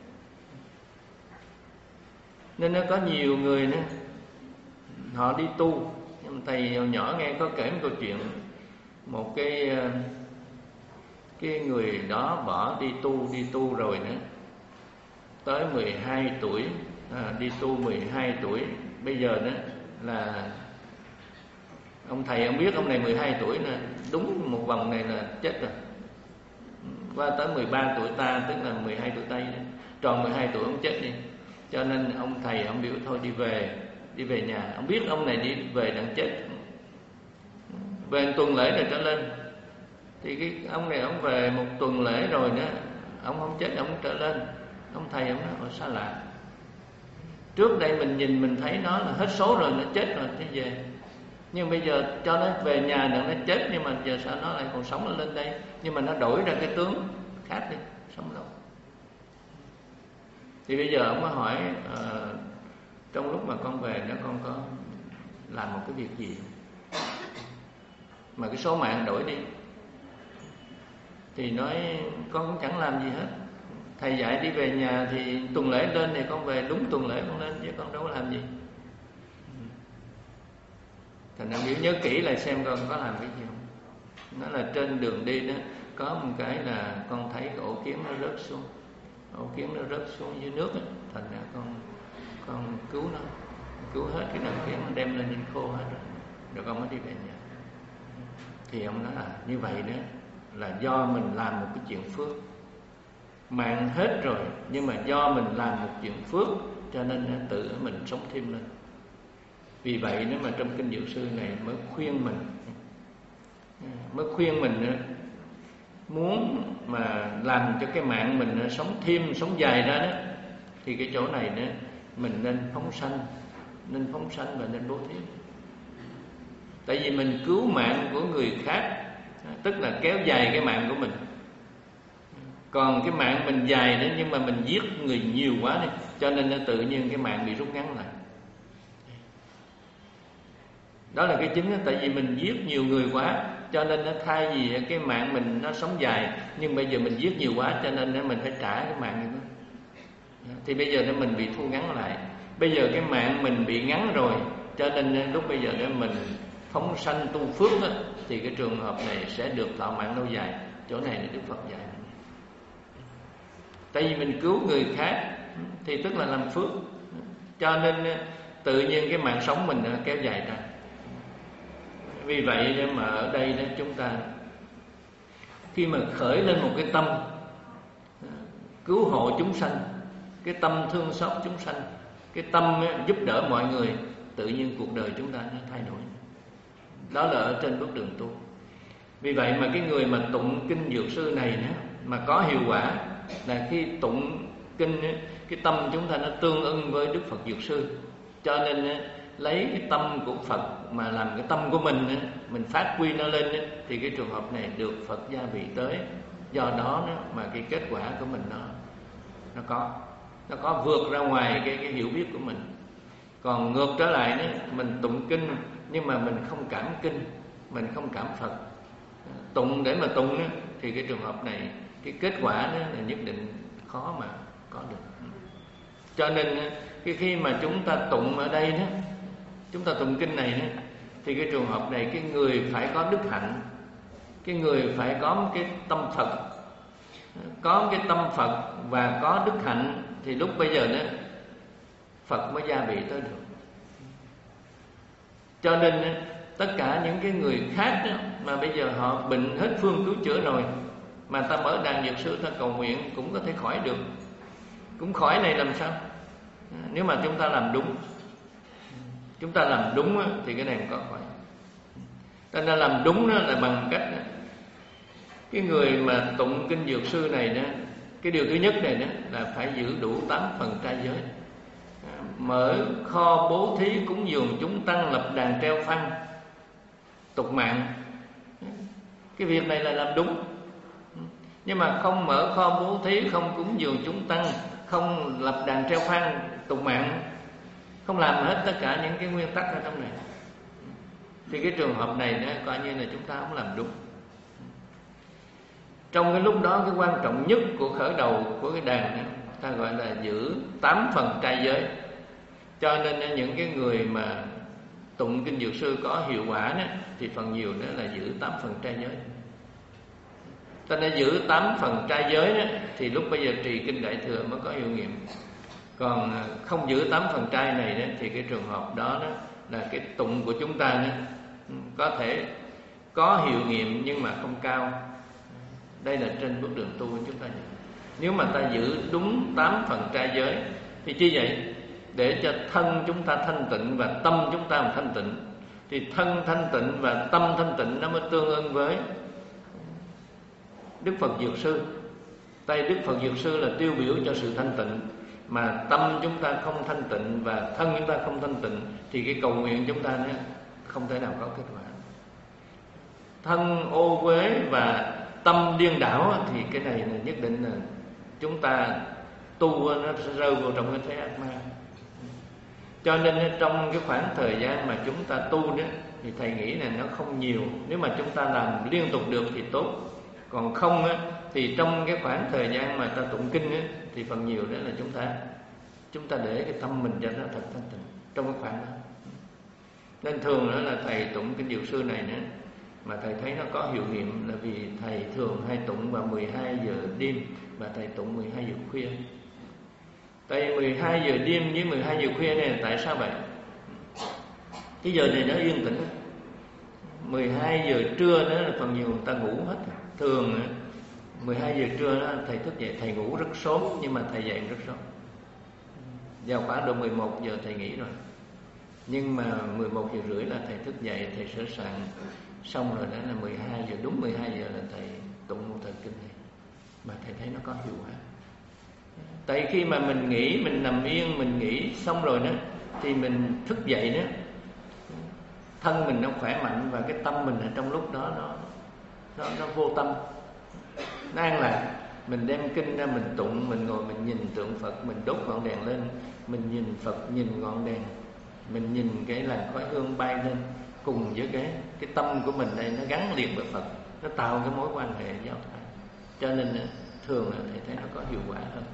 Nên nó có nhiều người nữa, họ đi tu. Thầy hồi nhỏ nghe có kể một câu chuyện, một cái cái người đó bỏ đi tu, đi tu rồi nữa, tới mười hai tuổi, à, đi tu mười hai tuổi, bây giờ nữa là ông thầy ông biết ông này mười hai tuổi nè, đúng một vòng này là chết rồi. Qua tới mười ba tuổi ta, tức là mười hai tuổi Tây, tròn mười hai tuổi ông chết đi. Cho nên ông thầy ông biểu thôi đi về, đi về nhà. Ông biết ông này đi về đang chết, về một tuần lễ rồi trở lên. Thì cái ông này ông về một tuần lễ rồi nữa, ông không chết, ông trở lên. Ông thầy ông nói sao lạ, trước đây mình nhìn mình thấy nó là hết số rồi, nó chết rồi thế về, nhưng bây giờ cho nó về nhà đừng nó chết, nhưng mà giờ sao nó lại còn sống ở lên đây, nhưng mà nó đổi ra cái tướng khác đi, sống đâu. Thì bây giờ ông có hỏi uh, trong lúc mà con về nó con có làm một cái việc gì mà cái số mạng đổi đi. Thì nói con cũng chẳng làm gì hết, thầy dạy đi về nhà thì tuần lễ lên thì con về đúng tuần lễ con lên, chứ con đâu có làm gì. Thành ra nếu nhớ kỹ lại xem con có làm cái gì không. Nó là trên đường đi đó, có một cái là con thấy cái ổ kiến nó rớt xuống, ổ kiến nó rớt xuống dưới nước ấy. Thành ra con con cứu nó, cứu hết cái đàn kiến, nó đem lên nhìn khô hết rồi, rồi con mới đi về nhà. Thì ông nói là như vậy đó là do mình làm một cái chuyện phước, mạng hết rồi nhưng mà do mình làm một chuyện phước cho nên tự mình sống thêm lên. Vì vậy nếu mà trong kinh Diệu Sư này mới khuyên mình, mới khuyên mình muốn mà làm cho cái mạng mình nó sống thêm, sống dài ra đó, thì cái chỗ này đó mình nên phóng sanh, nên phóng sanh và nên bố thí. Tại vì mình cứu mạng của người khác, tức là kéo dài cái mạng của mình. Còn cái mạng mình dài đó nhưng mà mình giết người nhiều quá đi, cho nên nó tự nhiên cái mạng bị rút ngắn lại. Đó là cái chính đó. Tại vì mình giết nhiều người quá, cho nên nó thay vì cái mạng mình nó sống dài, nhưng bây giờ mình giết nhiều quá cho nên nó mình phải trả cái mạng này. Thì bây giờ nó mình bị thu ngắn lại. Bây giờ cái mạng mình bị ngắn rồi, cho nên lúc bây giờ đó mình phóng sanh tu phước đó, thì cái trường hợp này sẽ được thọ mạng lâu dài. Chỗ này là Đức Phật dạy. Tại vì mình cứu người khác thì tức là làm phước, cho nên tự nhiên cái mạng sống mình nó kéo dài ra. Vì vậy mà ở đây đó chúng ta khi mà khởi lên một cái tâm cứu hộ chúng sanh, cái tâm thương xót chúng sanh, cái tâm giúp đỡ mọi người, tự nhiên cuộc đời chúng ta nó thay đổi. Đó là ở trên bước đường tu. Vì vậy mà cái người mà tụng kinh Dược Sư này nữa, mà có hiệu quả là khi tụng kinh, cái tâm chúng ta nó tương ưng với Đức Phật Dược Sư. Cho nên lấy cái tâm của Phật mà làm cái tâm của mình, mình phát huy nó lên, thì cái trường hợp này được Phật gia vị tới. Do đó mà cái kết quả của mình nó nó có nó có vượt ra ngoài cái, cái hiểu biết của mình. Còn ngược trở lại đó, mình tụng kinh nhưng mà mình không cảm kinh, mình không cảm Phật. Tụng để mà tụng đó, thì cái trường hợp này cái kết quả đó là nhất định khó mà có được. Cho nên cái khi mà chúng ta tụng ở đây đó, chúng ta tụng kinh này đó, thì cái trường hợp này cái người phải có đức hạnh, cái người phải có một cái tâm Phật, có cái tâm Phật và có đức hạnh, thì lúc bây giờ đó Phật mới gia vị tới được. Cho nên tất cả những cái người khác đó, mà bây giờ họ bệnh hết phương cứu chữa rồi, mà ta mở đàn Dược Sư ta cầu nguyện cũng có thể khỏi được. Cũng khỏi này làm sao? Nếu mà chúng ta làm đúng, chúng ta làm đúng thì cái này cũng có khỏi. Ta đã làm đúng đó là bằng cách đó, cái người mà tụng kinh Dược Sư này đó, cái điều thứ nhất này đó là phải giữ đủ tám phần trai giới, mở kho bố thí cúng dường chúng tăng, lập đàn treo phăng tục mạng. Cái việc này là làm đúng. Nhưng mà không mở kho bố thí, không cúng dường chúng tăng, không lập đàn treo phăng tục mạng, không làm hết tất cả những cái nguyên tắc ở trong này, thì cái trường hợp này đó, coi như là chúng ta không làm đúng. Trong cái lúc đó cái quan trọng nhất của khởi đầu của cái đàn đó, ta gọi là giữ tám phần trai giới. Cho nên những cái người mà tụng kinh Dược Sư có hiệu quả đó, thì phần nhiều đó là giữ tám phần trai giới. Ta đã giữ tám phần trai giới đó, thì lúc bây giờ trì kinh Đại Thừa mới có hiệu nghiệm. Còn không giữ tám phần trai này đó, thì cái trường hợp đó, đó là cái tụng của chúng ta đó, có thể có hiệu nghiệm nhưng mà không cao. Đây là trên bước đường tu của chúng ta. Nếu mà ta giữ đúng tám phần trai giới thì chi vậy? Để cho thân chúng ta thanh tịnh và tâm chúng ta thanh tịnh. Thì thân thanh tịnh và tâm thanh tịnh nó mới tương ưng với Đức Phật Dược Sư. Tại Đức Phật Dược Sư là tiêu biểu cho sự thanh tịnh, mà tâm chúng ta không thanh tịnh và thân chúng ta không thanh tịnh, thì cái cầu nguyện chúng ta nó không thể nào có kết quả. Thân ô uế và tâm điên đảo thì cái này là nhất định là chúng ta tu nó sẽ rơi vào trong cái thế ác ma. Cho nên trong cái khoảng thời gian mà chúng ta tu đó, thì thầy nghĩ là nó không nhiều. Nếu mà chúng ta làm liên tục được thì tốt. Còn không á, thì trong cái khoảng thời gian mà ta tụng kinh á, thì phần nhiều đó là chúng ta chúng ta để cái tâm mình cho nó thật thanh tịnh trong cái khoảng đó. Nên thường đó là thầy tụng kinh Dược Sư này nữa mà thầy thấy nó có hiệu nghiệm là vì thầy thường hay tụng vào mười hai giờ đêm và thầy tụng mười hai giờ khuya. Tại mười hai giờ đêm với mười hai giờ khuya này là tại sao vậy? Cái giờ này nó yên tĩnh. mười hai giờ trưa đó là phần nhiều người ta ngủ hết. Thường mười hai giờ trưa đó thầy thức dậy, thầy ngủ rất sớm nhưng mà thầy dậy rất sớm. Vào khoảng độ mười một giờ thầy nghỉ rồi. Nhưng mà mười một giờ rưỡi là thầy thức dậy, thầy sửa soạn xong rồi đó là mười hai giờ, đúng mười hai giờ là thầy tụng một thời kinh này. Mà thầy thấy nó có hiệu quả. Tại khi mà mình nghỉ, mình nằm yên, mình nghỉ xong rồi đó thì mình thức dậy đó, thân mình nó khỏe mạnh và cái tâm mình ở trong lúc đó nó nó, nó vô tâm, nó an lạc. Mình đem kinh ra mình tụng, mình ngồi mình nhìn tượng Phật, mình đốt ngọn đèn lên, mình nhìn Phật, nhìn ngọn đèn, mình nhìn cái làn khói hương bay lên, cùng với cái cái tâm của mình đây nó gắn liền với Phật, nó tạo cái mối quan hệ giao thoa. Cho nên thường là thầy thấy nó có hiệu quả hơn.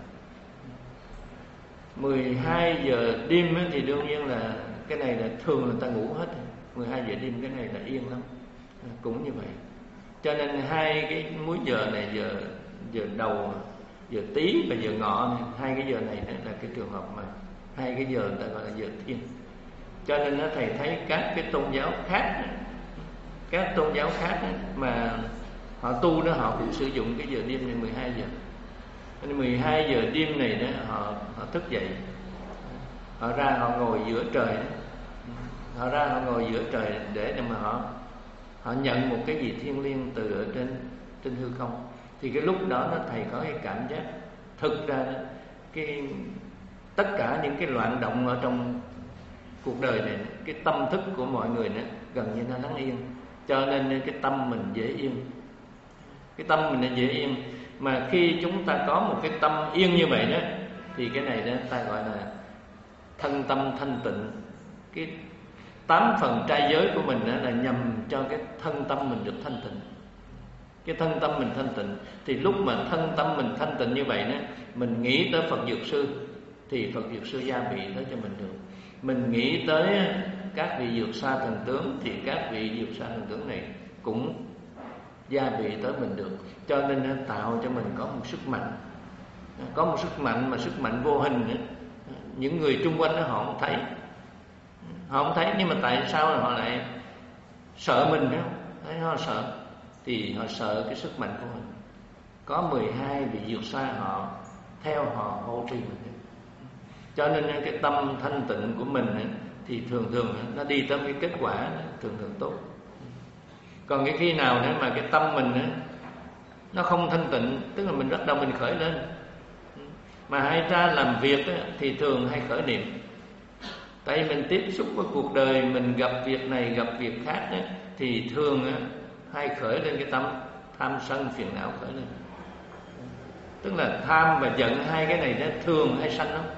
mười hai giờ đêm thì đương nhiên là cái này là thường là ta ngủ hết. mười hai giờ đêm cái này là yên lắm, cũng như vậy. Cho nên hai cái múi giờ này, giờ giờ đầu, giờ Tý và giờ Ngọ này, hai cái giờ này là cái trường hợp mà hai cái giờ người ta gọi là giờ thiên. Cho nên nó thầy thấy các cái tôn giáo khác, các tôn giáo khác mà họ tu đó, họ cũng sử dụng cái giờ đêm này mười hai giờ. Nên mười hai giờ đêm này đó họ họ thức dậy, họ ra họ ngồi giữa trời đó. Họ ra họ ngồi giữa trời để mà họ họ nhận một cái gì thiêng liêng từ ở trên trên hư không. Thì cái lúc đó nó thầy có cái cảm giác thực ra đó, cái tất cả những cái loạn động ở trong cuộc đời này, cái tâm thức của mọi người đó, gần như nó lắng yên. Cho nên cái tâm mình dễ yên, cái tâm mình nó dễ yên. Mà khi chúng ta có một cái tâm yên như vậy đó, thì cái này đó ta gọi là thân tâm thanh tịnh. Cái tám phần trai giới của mình đó là nhằm cho cái thân tâm mình được thanh tịnh. Cái thân tâm mình thanh tịnh thì lúc mà thân tâm mình thanh tịnh như vậy đó, mình nghĩ tới Phật Dược Sư thì Phật Dược Sư gia bị tới cho mình được. Mình nghĩ tới các vị Dược Sa thần tướng thì các vị Dược Sa thần tướng này cũng gia bị tới mình được. Cho nên nó tạo cho mình có một sức mạnh, có một sức mạnh mà sức mạnh vô hình nữa. Những người xung quanh đó họ không thấy, họ không thấy nhưng mà tại sao họ lại sợ mình đó? Thấy họ sợ thì họ sợ cái sức mạnh của mình. Có mười hai vị Dược Sa họ theo họ hộ trì mình. Cho nên cái tâm thanh tịnh của mình thì thường thường nó đi tới cái kết quả thường thường tốt. Còn cái khi nào nữa mà cái tâm mình nó không thanh tịnh, tức là mình bắt đầu mình khởi lên, mà hay ra làm việc thì thường hay khởi niệm. Tại vì mình tiếp xúc với cuộc đời, mình gặp việc này gặp việc khác thì thường hay khởi lên cái tâm tham sân phiền não khởi lên. Tức là tham và giận, hai cái này nó thường hay sanh lắm.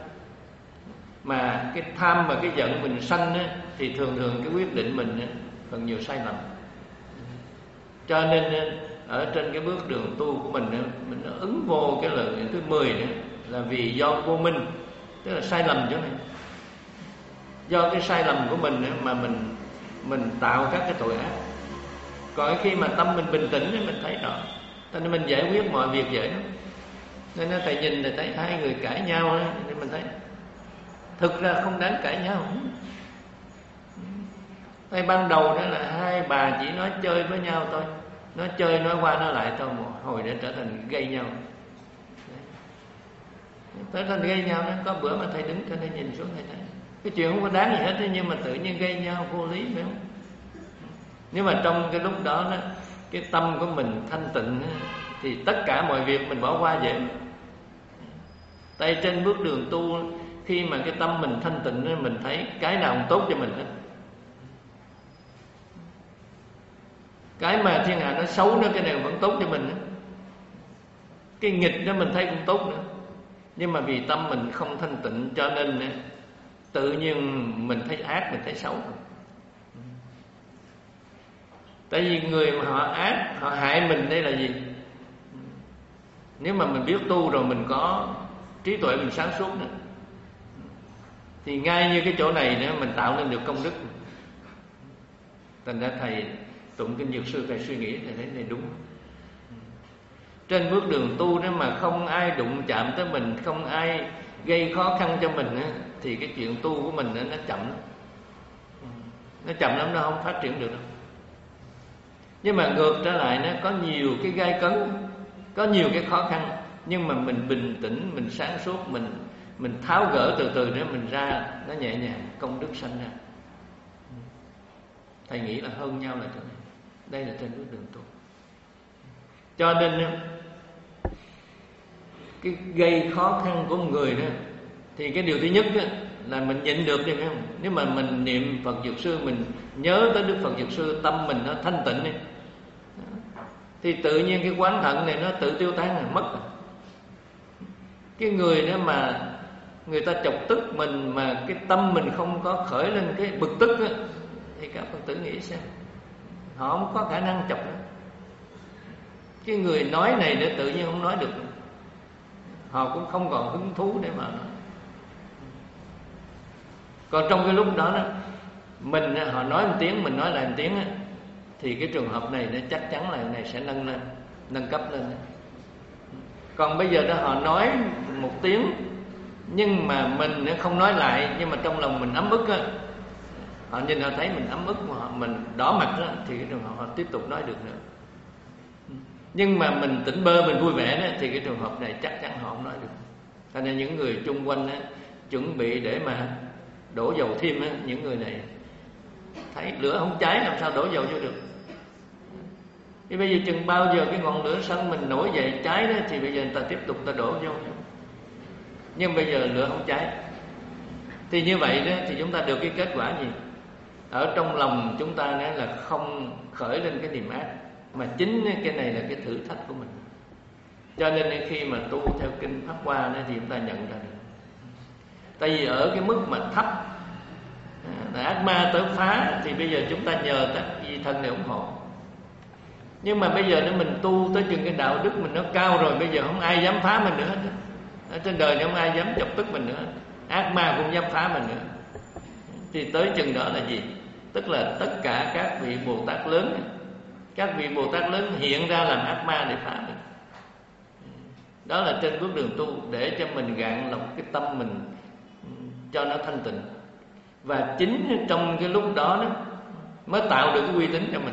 Mà cái tham và cái giận mình sanh á, thì thường thường cái quyết định mình á, phần nhiều sai lầm. Cho nên ở trên cái bước đường tu của mình á, mình nó ứng vô cái lời thứ mười nữa là vì do vô minh, tức là sai lầm chỗ này. Do cái sai lầm của mình á, mà mình mình tạo các cái tội ác. Còn khi mà tâm mình bình tĩnh thì mình thấy rõ, cho nên mình giải quyết mọi việc dễ lắm. Nên thầy nhìn thì thấy hai người cãi nhau đó, nên mình thấy thực ra không đáng cãi nhau. Tại ban đầu đó là hai bà chỉ nói chơi với nhau thôi, nói chơi nói qua nói lại thôi, một hồi để trở thành gây nhau. Trở thành gây nhau đó. Có bữa mà thầy đứng cho thầy nhìn xuống thầy thấy cái chuyện không có đáng gì hết, nhưng mà tự nhiên gây nhau vô lý, phải không? Nhưng mà trong cái lúc đó, đó cái tâm của mình thanh tịnh thì tất cả mọi việc mình bỏ qua dễ. Tại trên bước đường tu, khi mà cái tâm mình thanh tịnh, mình thấy cái nào cũng tốt cho mình hết. Cái mà thiên hạ nó xấu nữa, cái này vẫn tốt cho mình nữa. Cái nghịch đó mình thấy cũng tốt nữa. Nhưng mà vì tâm mình không thanh tịnh, cho nên tự nhiên mình thấy ác, mình thấy xấu. Tại vì người mà họ ác, họ hại mình đây là gì? Nếu mà mình biết tu rồi mình có trí tuệ, mình sáng suốt nữa, thì ngay như cái chỗ này nữa mình tạo nên được công đức. Thành ra thầy tụng kinh Dược Sư, thầy suy nghĩ thầy thấy này đúng. Trên bước đường tu đó mà không ai đụng chạm tới mình, không ai gây khó khăn cho mình á, thì cái chuyện tu của mình á, nó chậm lắm. Nó chậm lắm, nó không phát triển được đâu. Nhưng mà ngược trở lại, nó có nhiều cái gai cấn, có nhiều cái khó khăn, nhưng mà mình bình tĩnh, mình sáng suốt, mình mình tháo gỡ từ từ để mình ra, nó nhẹ nhàng, công đức sanh ra. Thầy nghĩ là hơn nhau là chỗ này. Đây là trên bước đường tu. Cho nên cái gây khó khăn của một người đó, thì cái điều thứ nhất đó, là mình nhịn được đi, phải không? Nếu mà mình niệm Phật Dược Sư, mình nhớ tới Đức Phật Dược Sư, tâm mình nó thanh tịnh đi, thì tự nhiên cái quán hận này nó tự tiêu tán rồi, mất rồi. Cái người đó mà người ta chọc tức mình, mà cái tâm mình không có khởi lên cái bực tức đó, thì các Phật tử nghĩ xem, họ không có khả năng chọc đó. Cái người nói này để tự nhiên không nói được, họ cũng không còn hứng thú để mà nói. Còn trong cái lúc đó đó, mình họ nói một tiếng, mình nói lại một tiếng, thì cái trường hợp này nó chắc chắn là này sẽ nâng lên, nâng cấp lên. Còn bây giờ đó họ nói một tiếng, nhưng mà mình không nói lại, nhưng mà trong lòng mình ấm ức á, họ nhìn họ thấy mình ấm ức, mà họ, mình đỏ mặt đó, thì cái trường hợp họ tiếp tục nói được nữa. Nhưng mà mình tỉnh bơ, mình vui vẻ đó, thì cái trường hợp này chắc chắn họ không nói được. Cho nên những người chung quanh đó, chuẩn bị để mà đổ dầu thêm đó, những người này thấy lửa không cháy làm sao đổ dầu vô được. Thì bây giờ chừng bao giờ cái ngọn lửa sân mình nổi dậy cháy đó, thì bây giờ người ta tiếp tục ta đổ vô. Nhưng bây giờ lửa không cháy, thì như vậy đó, thì chúng ta được cái kết quả gì? Ở trong lòng chúng ta đó là không khởi lên cái niềm ác, mà chính cái này là cái thử thách của mình. Cho nên khi mà tu theo kinh Pháp Hoa đó, thì chúng ta nhận ra được. Tại vì ở cái mức mà thấp là ác ma tới phá, thì bây giờ chúng ta nhờ các vị thần này ủng hộ. Nhưng mà bây giờ nếu mình tu tới chừng cái đạo đức mình nó cao rồi, bây giờ không ai dám phá mình nữa hết. Ở trên đời này không ai dám chọc tức mình nữa, ác ma cũng dám phá mình nữa. Thì tới chừng đó là gì? Tức là tất cả các vị Bồ Tát lớn, các vị Bồ Tát lớn hiện ra làm ác ma để phá mình. Đó là trên bước đường tu, để cho mình gạn lọc cái tâm mình cho nó thanh tịnh. Và chính trong cái lúc đó, đó mới tạo được cái uy tín cho mình.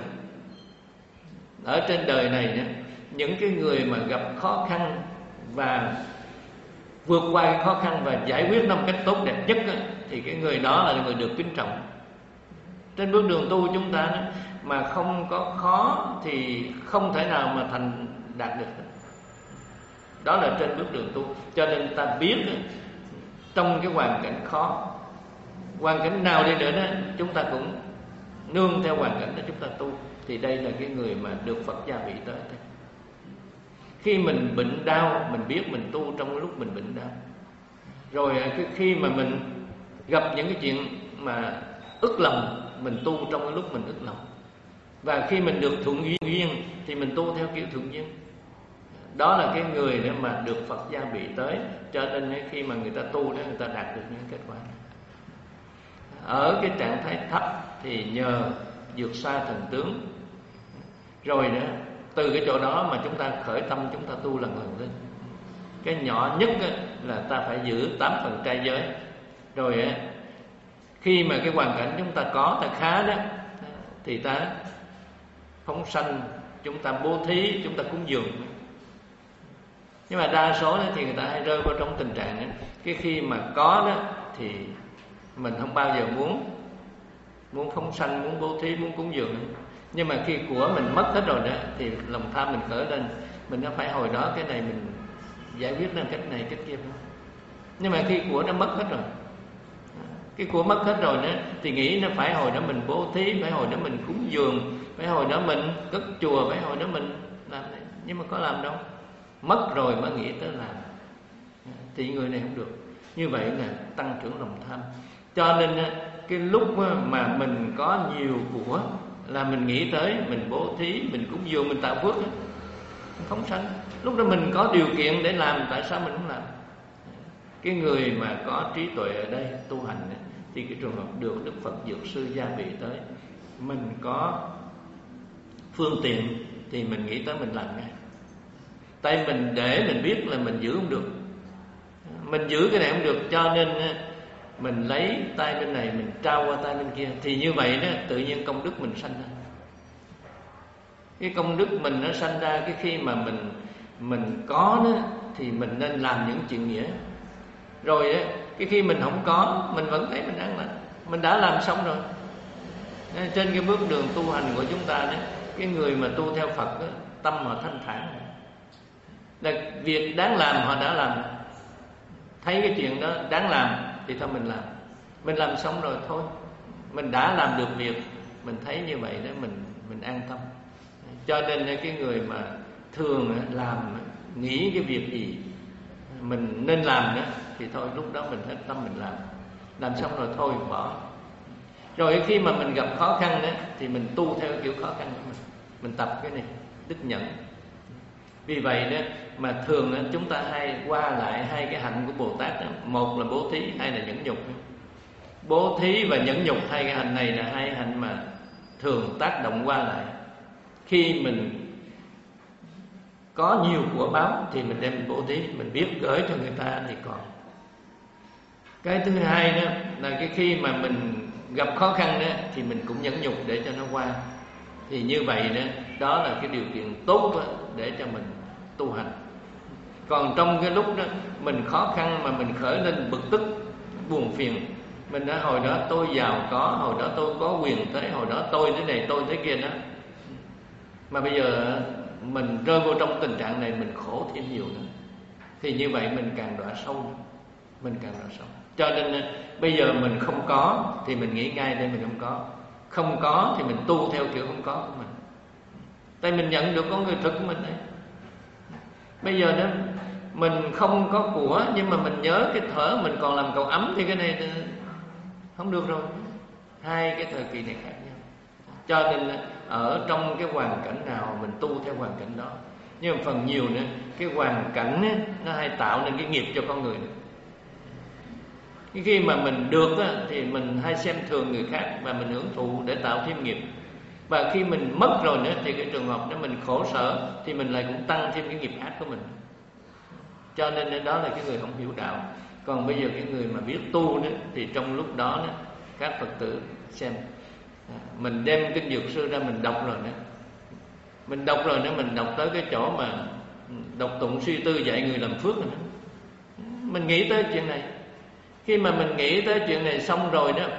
Ở trên đời này đó, những cái người mà gặp khó khăn và vượt qua cái khó khăn và giải quyết nó một cách tốt đẹp nhất đó, thì cái người đó là người được kính trọng. Trên bước đường tu chúng ta đó, mà không có khó thì không thể nào mà thành đạt được. Đó là trên bước đường tu. Cho nên ta biết đó, trong cái hoàn cảnh khó, hoàn cảnh nào đi nữa đó, chúng ta cũng nương theo hoàn cảnh đó chúng ta tu. Thì đây là cái người mà được Phật gia vị tới. Khi mình bệnh đau, mình biết mình tu trong cái lúc mình bệnh đau. Rồi khi mà mình gặp những cái chuyện mà ức lòng, mình tu trong cái lúc mình ức lòng. Và khi mình được thuận duyên thì mình tu theo kiểu thuận duyên. Đó là cái người để mà được Phật gia vị tới. Cho nên khi mà người ta tu đó, người ta đạt được những kết quả. Ở cái trạng thái thấp thì nhờ vượt xa thần tướng. Rồi nữa, từ cái chỗ đó mà chúng ta khởi tâm, chúng ta tu lần lần lên. Cái nhỏ nhất là ta phải giữ tám phần trai giới. Rồi khi mà cái hoàn cảnh chúng ta có, ta khá đó, thì ta phóng sanh, chúng ta bố thí, chúng ta cúng dường. Nhưng mà đa số đó thì người ta hay rơi vào trong tình trạng đó. Cái khi mà có đó thì mình không bao giờ muốn Muốn phóng sanh, muốn bố thí, muốn cúng dường. Nhưng mà khi của mình mất hết rồi đó, thì lòng tham mình khởi lên, mình nó phải hồi đó cái này mình giải quyết lên cách này cách kia. Nhưng mà khi của nó mất hết rồi, cái của mất hết rồi đó, thì nghĩ nó phải hồi đó mình bố thí, phải hồi đó mình cúng dường, phải hồi đó mình cất chùa, phải hồi đó mình làm này. Nhưng mà có làm đâu, mất rồi mới nghĩ tới làm. Thì người này không được. Như vậy là tăng trưởng lòng tham. Cho nên cái lúc mà mình có nhiều của là mình nghĩ tới, mình bố thí, mình cúng dường, mình tạo phước. phóng sanh. Lúc đó mình có điều kiện để làm, tại sao mình không làm? Cái người mà có trí tuệ ở đây tu hành ấy, thì cái trường hợp được Đức Phật Dược Sư gia bị tới, mình có phương tiện thì mình nghĩ tới mình làm ngay. Tại mình để mình biết là mình giữ không được, mình giữ cái này không được, cho nên mình lấy tay bên này mình trao qua tay bên kia, thì như vậy đó tự nhiên công đức mình sanh ra. Cái công đức mình nó sanh ra cái khi mà mình mình có đó, thì mình nên làm những chuyện nghĩa. Rồi đó, cái khi mình không có, mình vẫn thấy mình ăn lành, mình đã làm xong rồi. Trên cái bước đường tu hành của chúng ta đó, cái người mà tu theo Phật đó, tâm họ thanh thản, là việc đáng làm họ đã làm. Thấy cái chuyện đó đáng làm thì thôi mình làm. Mình làm xong rồi thôi, mình đã làm được việc, mình thấy như vậy đó mình mình an tâm. Cho nên cái người mà thường làm nghĩ cái việc gì mình nên làm đó, thì thôi lúc đó mình hết tâm mình làm. Làm xong rồi thôi bỏ. Rồi khi mà mình gặp khó khăn đó, thì mình tu theo kiểu khó khăn của mình. Mình tập cái này, đức nhẫn. Vì vậy đó mà thường đó, chúng ta hay qua lại hai cái hạnh của Bồ Tát đó. Một là bố thí, hai là nhẫn nhục. Bố thí và nhẫn nhục, hai cái hạnh này là hai hạnh mà thường tác động qua lại. Khi mình có nhiều của báo thì mình đem mình bố thí, mình biết gửi cho người ta thì còn. Cái thứ hai đó là cái khi mà mình gặp khó khăn đó, thì mình cũng nhẫn nhục để cho nó qua. Thì như vậy đó, đó là cái điều kiện tốt đó, để cho mình tu hành. Còn trong cái lúc đó mình khó khăn mà mình khởi lên bực tức, buồn phiền, mình đã hồi đó tôi giàu có, hồi đó tôi có quyền thế, hồi đó tôi thế này tôi thế kia đó, mà bây giờ mình rơi vô trong tình trạng này, mình khổ thêm nhiều nữa. Thì như vậy mình càng đọa sâu nữa. Mình càng đọa sâu. Cho nên bây giờ mình không có thì mình nghĩ ngay đây mình không có. Không có thì mình tu theo kiểu không có của mình. Tại mình nhận được con người thực của mình đấy. Bây giờ đó mình không có của, nhưng mà mình nhớ cái thở mình còn làm cầu ấm, thì cái này không được rồi. Hai cái thời kỳ này khác nhau. Cho nên ở trong cái hoàn cảnh nào mình tu theo hoàn cảnh đó. Nhưng mà phần nhiều nữa, cái hoàn cảnh ấy, nó hay tạo nên cái nghiệp cho con người nữa. Cái khi mà mình được á, thì mình hay xem thường người khác và mình hưởng thụ để tạo thêm nghiệp. Và khi mình mất rồi nữa thì cái trường hợp đó mình khổ sở, thì mình lại cũng tăng thêm cái nghiệp ác của mình. Cho nên đó là cái người không hiểu đạo. Còn bây giờ cái người mà biết tu đó, thì trong lúc đó, đó các Phật tử xem, mình đem kinh Dược Sư ra mình đọc rồi đó, mình đọc rồi đó, mình đọc tới cái chỗ mà đọc tụng suy tư dạy người làm phước rồi đó. Mình nghĩ tới chuyện này. Khi mà mình nghĩ tới chuyện này xong rồi đó,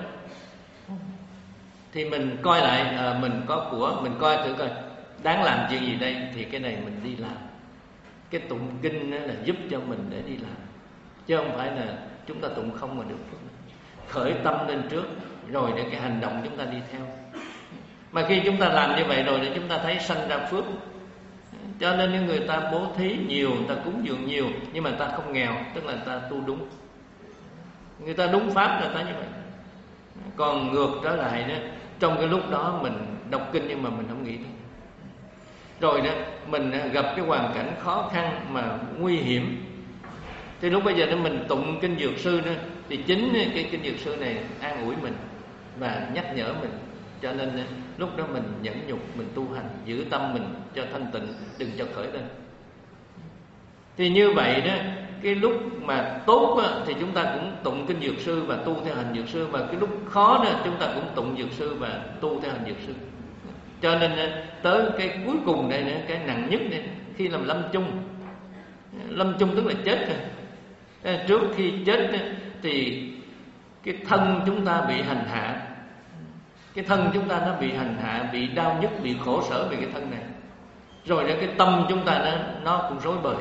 thì mình coi lại, à, mình có của, mình coi thử coi đáng làm chuyện gì đây, thì cái này mình đi làm. Cái tụng kinh là giúp cho mình để đi làm, chứ không phải là chúng ta tụng không mà được phước. Khởi tâm lên trước, rồi để cái hành động chúng ta đi theo. Mà khi chúng ta làm như vậy rồi thì chúng ta thấy sanh ra phước. Cho nên những người ta bố thí nhiều, người ta cúng dường nhiều, nhưng mà người ta không nghèo, tức là người ta tu đúng. Người ta đúng pháp là ta như vậy. Còn ngược trở lại đó, trong cái lúc đó mình đọc kinh nhưng mà mình không nghĩ đến. Rồi đó mình gặp cái hoàn cảnh khó khăn mà nguy hiểm, thì lúc bây giờ đó mình tụng kinh Dược Sư đó, thì chính cái kinh Dược Sư này an ủi mình và nhắc nhở mình. Cho nên lúc đó mình nhẫn nhục, mình tu hành, giữ tâm mình cho thanh tịnh, đừng cho khởi lên. Thì như vậy đó, cái lúc mà tốt đó, thì chúng ta cũng tụng kinh Dược Sư và tu theo hành Dược Sư. Và cái lúc khó đó, chúng ta cũng tụng Dược Sư và tu theo hành Dược Sư. Cho nên tới cái cuối cùng đây nữa, cái nặng nhất này, khi làm lâm chung. Lâm chung tức là chết rồi. Trước khi chết thì cái thân chúng ta bị hành hạ. Cái thân chúng ta nó bị hành hạ, bị đau nhức, bị khổ sở vì cái thân này. Rồi đó cái tâm chúng ta nó, nó cũng rối bời,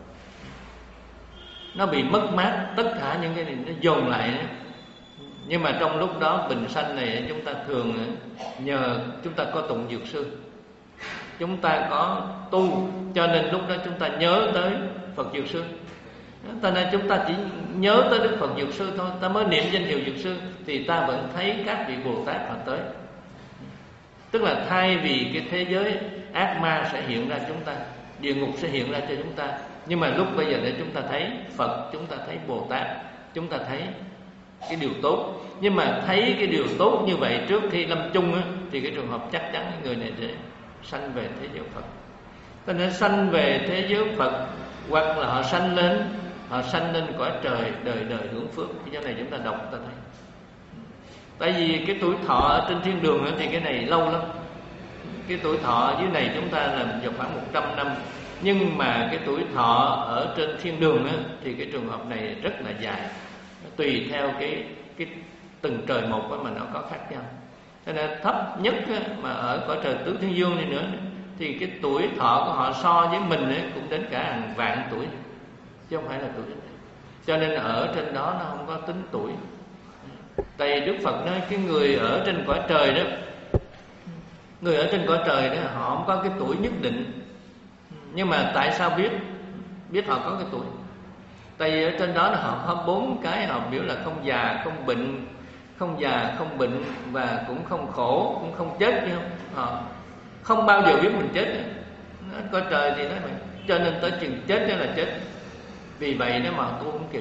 nó bị mất mát, tất cả những cái này nó dồn lại. Nhưng mà trong lúc đó bình sanh này, chúng ta thường nhờ chúng ta có tụng Dược Sư, chúng ta có tu, cho nên lúc đó chúng ta nhớ tới Phật Dược Sư. Cho nên chúng ta chỉ nhớ tới Đức Phật Dược Sư thôi, ta mới niệm danh hiệu Dược Sư, thì ta vẫn thấy các vị Bồ Tát họ tới. Tức là thay vì cái thế giới ác ma sẽ hiện ra chúng ta, địa ngục sẽ hiện ra cho chúng ta. Nhưng mà lúc bây giờ để chúng ta thấy Phật, chúng ta thấy Bồ Tát, chúng ta thấy cái điều tốt. Nhưng mà thấy cái điều tốt như vậy trước khi lâm chung á, thì cái trường hợp chắc chắn người này sẽ sanh về thế giới Phật. Cho nên sanh về thế giới Phật, hoặc là họ sanh lên, họ sanh lên cõi trời đời đời hưởng phước. Cái chỗ này chúng ta đọc ta thấy. Tại vì cái tuổi thọ ở trên thiên đường thì cái này lâu lắm. Cái tuổi thọ ở dưới này chúng ta là vào khoảng một trăm năm. Nhưng mà cái tuổi thọ ở trên thiên đường thì cái trường hợp này rất là dài. Tùy theo cái, cái từng trời một mà nó có khác nhau. Cho nên thấp nhất mà ở cõi trời tứ thiên dương này nữa, thì cái tuổi thọ của họ so với mình ấy, cũng đến cả hàng vạn tuổi, chứ không phải là tuổi. Cho nên ở trên đó nó không có tính tuổi. Tại Đức Phật nói cái người ở trên cõi trời đó, người ở trên cõi trời đó họ không có cái tuổi nhất định. Nhưng mà tại sao biết biết họ có cái tuổi? Tại vì ở trên đó là họ có bốn cái họ biểu là không già, không bệnh, không già, không bệnh và cũng không khổ, cũng không chết. Như không? Họ không bao giờ biết mình chết. Nó cõi trời thì nói vậy. Cho nên tới chừng chết đó là chết. Vì vậy đó mà tu không kịp.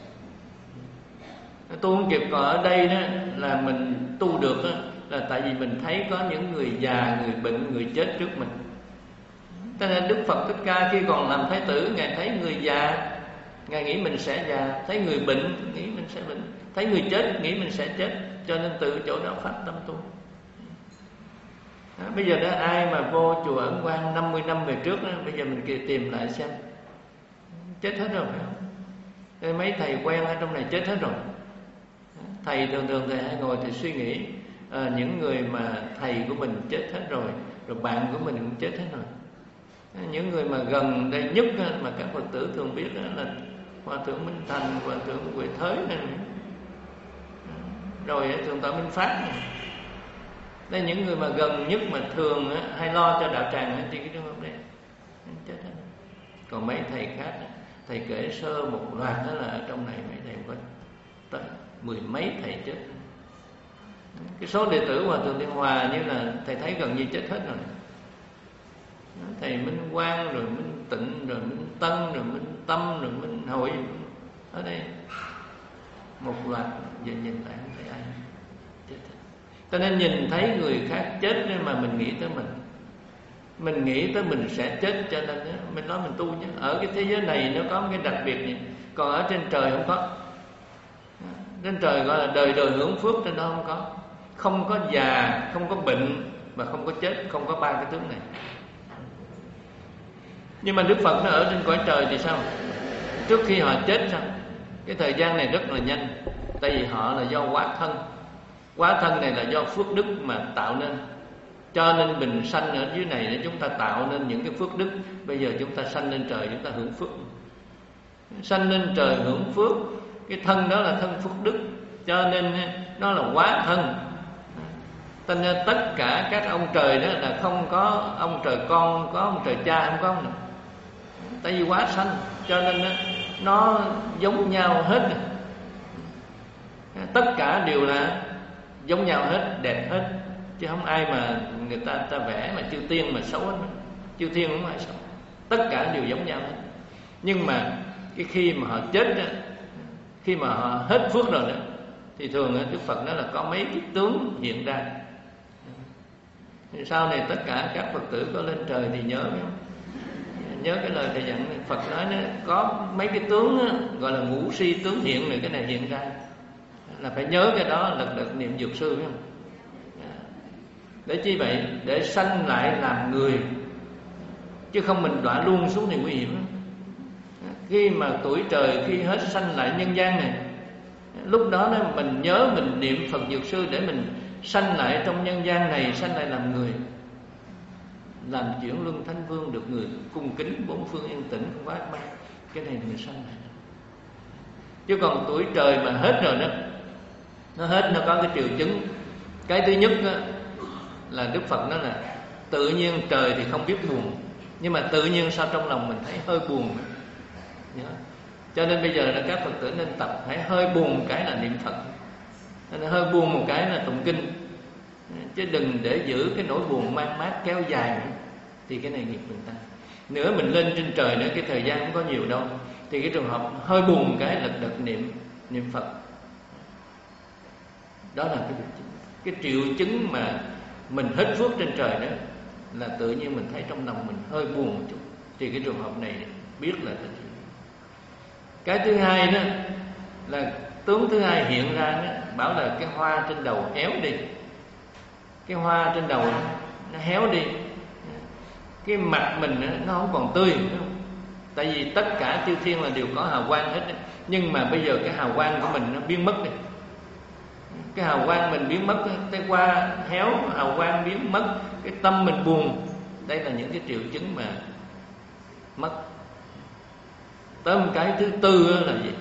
Tu không kịp. Còn ở đây đó là mình tu được đó, là tại vì mình thấy có những người già, người bệnh, người chết trước mình. Cho nên Đức Phật Thích Ca khi còn làm Thái tử, Ngài thấy người già, Ngài nghĩ mình sẽ già. Thấy người bệnh, nghĩ mình sẽ bệnh. Thấy người chết, nghĩ mình sẽ chết. Cho nên từ chỗ đó phát tâm tu. Đó, bây giờ đó ai mà vô chùa Ấn Quang năm mươi năm về trước đó, bây giờ mình tìm lại xem, chết hết rồi phải không? Mấy thầy quen ở trong này chết hết rồi. Thầy thường thường thầy hay ngồi thì suy nghĩ à, những người mà thầy của mình chết hết rồi, rồi bạn của mình cũng chết hết rồi. Những người mà gần đây nhất mà các Phật tử thường biết là Hòa thượng Minh Thành, Hòa thượng Huệ Thới này, rồi Thượng tọa Minh Phát này. Đây những người mà gần nhất mà thường hay lo cho đạo tràng thì cái trường hợp này chết hết. Còn mấy thầy khác, thầy kể sơ một loạt đó là ở trong này mấy thầy có tới mười mấy thầy chết. Cái số đệ tử Hòa thượng Thiên Hòa như là thầy thấy gần như chết hết rồi. Thầy Minh Quang, rồi Minh Tịnh, rồi Minh Tân, rồi Minh Tâm, rồi Minh Hội. Ở đây một loạt về nhìn lại không thấy ai chết hết. Cho nên nhìn thấy người khác chết nên mà mình nghĩ tới mình. Mình nghĩ tới mình sẽ chết, cho nên mình nói mình tu chứ. Ở cái thế giới này nó có một cái đặc biệt gì, còn ở trên trời không có. Trên trời gọi là đời đời hưởng phước, trên đó không có. Không có già, không có bệnh và không có chết, không có ba cái tướng này. Nhưng mà Đức Phật nó ở trên cõi trời thì sao? Trước khi họ chết sao? Cái thời gian này rất là nhanh. Tại vì họ là do hóa thân. Hóa thân này là do phước đức mà tạo nên. Cho nên mình sanh ở dưới này để chúng ta tạo nên những cái phước đức. Bây giờ chúng ta sanh lên trời, chúng ta hưởng phước. Sanh lên trời hưởng phước, cái thân đó là thân phước đức, cho nên nó là hóa thân. Cho nên tất cả các ông trời đó là không có ông trời con, có ông trời cha, không có ông nào. Tại vì hóa sanh, cho nên nó giống nhau hết. Tất cả đều là giống nhau hết, đẹp hết. Chứ không ai mà người ta ta vẽ mà chư tiên mà xấu hết. Chư tiên không ai xấu, tất cả đều giống nhau hết. Nhưng mà cái khi mà họ chết đó, khi mà họ hết phước rồi đó, thì thường Đức Phật nói là có mấy cái tướng hiện ra. Thì sau này tất cả các Phật tử có lên trời thì nhớ không? Nhớ cái lời thầy dặn, Phật nói đó, có mấy cái tướng đó, gọi là ngũ si tướng hiện này, cái này hiện ra là phải nhớ cái đó, lật đật niệm dược sư phải không? Để chi vậy? Để sanh lại làm người, chứ không mình đọa luôn xuống thì nguy hiểm lắm. Khi mà tuổi trời khi hết sanh lại nhân gian này, lúc đó mình nhớ mình niệm Phật dược sư để mình sanh lại trong nhân gian này, sanh lại làm người, làm chuyển luân thánh vương, được người cung kính, bốn phương yên tĩnh, không có ác ma. Cái này mình sanh lại. Chứ còn tuổi trời mà hết rồi đó, nó hết, nó có cái triệu chứng. Cái thứ nhất đó, là Đức Phật nói là tự nhiên trời thì không biết buồn, nhưng mà tự nhiên sao trong lòng mình thấy hơi buồn. Nhớ. Cho nên bây giờ là các Phật tử nên tập hãy hơi buồn cái là niệm Phật, nên hơi buồn một cái là tụng kinh, chứ đừng để giữ cái nỗi buồn mang mát kéo dài nữa, thì cái này nghiệp mình tăng. nữa mình lên trên trời nữa, cái thời gian không có nhiều đâu, thì cái trường hợp hơi buồn cái lật đật niệm niệm Phật. Đó là cái việc chính. Cái triệu chứng mà mình hết phước trên trời đó là tự nhiên mình thấy trong lòng mình hơi buồn một chút, thì cái trường hợp này biết là cái gì. Cái thứ hai đó là tướng thứ hai hiện ra đó, bảo là cái hoa trên đầu héo đi. Cái hoa trên đầu nó héo đi, cái mặt mình nó không còn tươi, không? Tại vì tất cả chư thiên là đều có hào quang hết, nhưng mà bây giờ cái hào quang của mình nó biến mất đi. Cái hào quang mình biến mất, cái hoa héo, hào quang biến mất, cái tâm mình buồn. Đây là những cái triệu chứng mà mất. Tới một cái thứ tư là gì?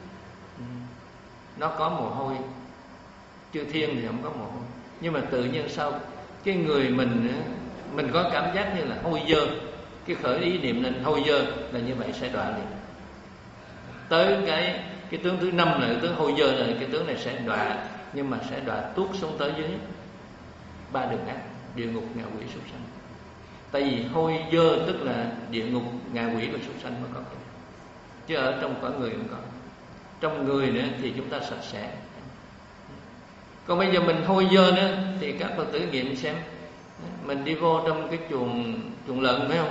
Nó có mồ hôi. Chư thiên thì không có mồ hôi, nhưng mà tự nhiên sao cái người mình mình có cảm giác như là hôi dơ. Cái khởi ý niệm lên hôi dơ là như vậy sẽ đọa liền. Tới cái cái tướng thứ năm là cái tướng hôi dơ này, cái tướng này sẽ đọa, nhưng mà sẽ đọa tuốt xuống tới dưới ba đường ác, địa ngục, ngạ quỷ, súc sanh. Tại vì hôi dơ tức là địa ngục, ngạ quỷ và súc sanh mới có cái, chứ ở trong cõi người không có. Trong người nữa thì chúng ta sạch sẽ. Còn bây giờ mình hôi dơ nữa thì các Phật tử nghiệm xem, mình đi vô trong cái chuồng chuồng lợn phải không?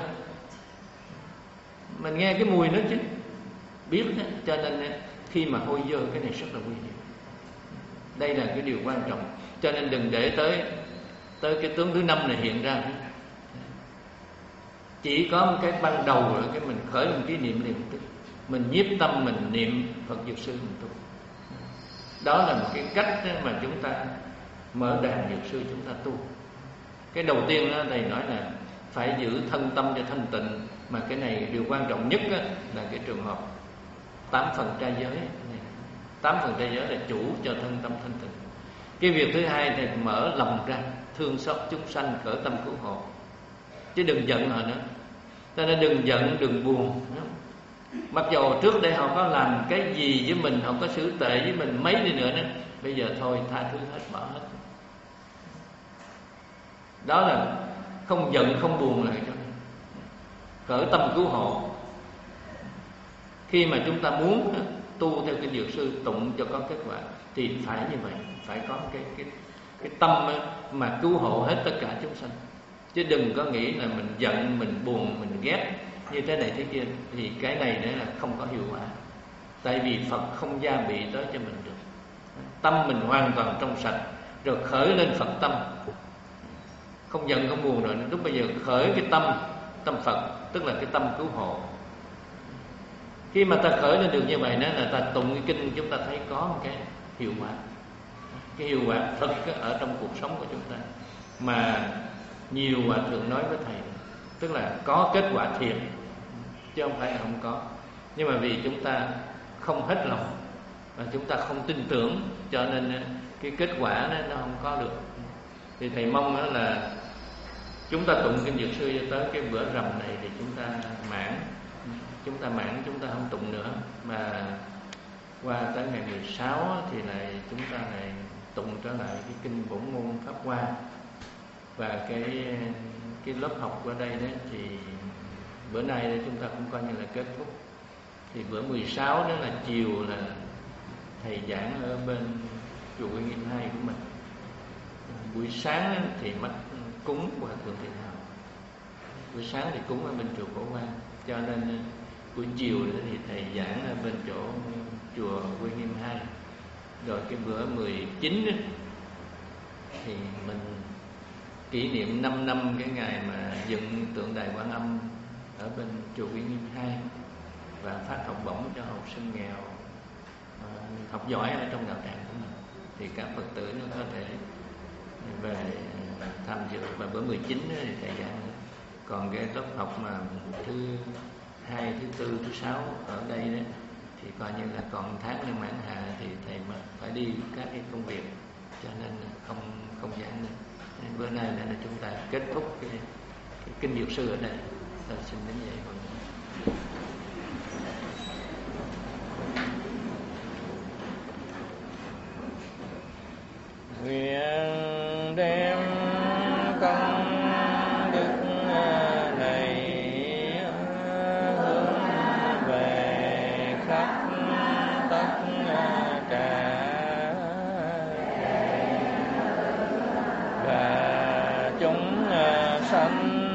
Mình nghe cái mùi nó chứ biết đó. Cho nên khi mà hôi dơ cái này rất là nguy hiểm. Đây là cái điều quan trọng. Cho nên đừng để tới tới cái tướng thứ năm này hiện ra. Chỉ có một cái ban đầu rồi cái mình khởi một cái niệm liền tức, mình nhiếp tâm mình niệm Phật Dược Sư mình tu. Đó là một cái cách mà chúng ta mở đàn Dược Sư chúng ta tu. Cái đầu tiên đó thầy nói là phải giữ thân tâm cho thanh tịnh, mà cái này điều quan trọng nhất đó, là cái trường hợp tám phần trai giới. Tám phần trai giới là chủ cho thân tâm thanh tịnh. Cái việc thứ hai là mở lòng ra, thương xót chúng sanh, khởi tâm cứu hộ, chứ đừng giận họ nữa. Cho nên đừng giận, đừng buồn. Mặc dù trước đây họ có làm cái gì với mình, họ có xử tệ với mình mấy đi nữa đó, bây giờ thôi tha thứ hết, bỏ hết. Đó là không giận, không buồn lại cho mình. Khởi tâm cứu hộ. Khi mà chúng ta muốn tu theo cái Dược Sư tụng cho có kết quả thì phải như vậy, phải có cái cái cái tâm mà cứu hộ hết tất cả chúng sanh. Chứ đừng có nghĩ là mình giận, mình buồn, mình ghét như thế này thế kia, thì cái này nữa là không có hiệu quả. Tại vì Phật không gia bị tới cho mình được. Tâm mình hoàn toàn trong sạch, rồi khởi lên Phật tâm, không giận không buồn rồi. Lúc bây giờ khởi cái tâm tâm Phật, tức là cái tâm cứu hộ. Khi mà ta khởi lên được như vậy đó là ta tụng cái kinh, chúng ta thấy có một cái hiệu quả, cái hiệu quả Phật ở trong cuộc sống của chúng ta mà nhiều hòa thượng nói với thầy, tức là có kết quả thiệt chứ không phải là không có. Nhưng mà vì chúng ta không hết lòng và chúng ta không tin tưởng, cho nên cái kết quả đó nó không có được. Thì thầy mong đó là chúng ta tụng kinh Dược Sư cho tới cái bữa rằm này thì chúng ta mãn, chúng ta mãn, chúng ta không tụng nữa, mà qua tới ngày mười sáu thì lại chúng ta lại tụng trở lại cái kinh Bổn Môn Pháp Hoa. Và cái cái lớp học ở đây đó thì bữa nay đó chúng ta cũng coi như là kết thúc. Thì bữa mười sáu đó là chiều là thầy giảng ở bên chùa Uy Nghiêm hai của mình. Buổi sáng thì mất cúng Hòa Thượng Thiện Hào. Buổi sáng thì cúng ở bên chùa Cổ Hoa, cho nên buổi chiều thì thầy giảng ở bên chỗ chùa Uy Nghiêm hai. Rồi cái bữa mười chín thì mình kỷ niệm năm năm cái ngày mà dựng tượng đài Quan Âm ở bên chùa Uy Nghiêm hai và phát học bổng cho học sinh nghèo học giỏi ở trong đạo tràng của mình. Thì các Phật tử nó có thể về tham dự. Và bữa mười chín thì thầy giảng. Còn cái lớp học mà thứ hai, thứ tư, thứ sáu ở đây đó thì coi như là còn tháng nữa mãn hạ thì thầy mà phải đi các cái công việc, cho nên không không giảng nữa. Nên bữa nay là chúng ta kết thúc cái, cái kinh Dược Sư ở đây. Tôi xin đến vậy mọi người. Nguyện đem công đức này chúng sanh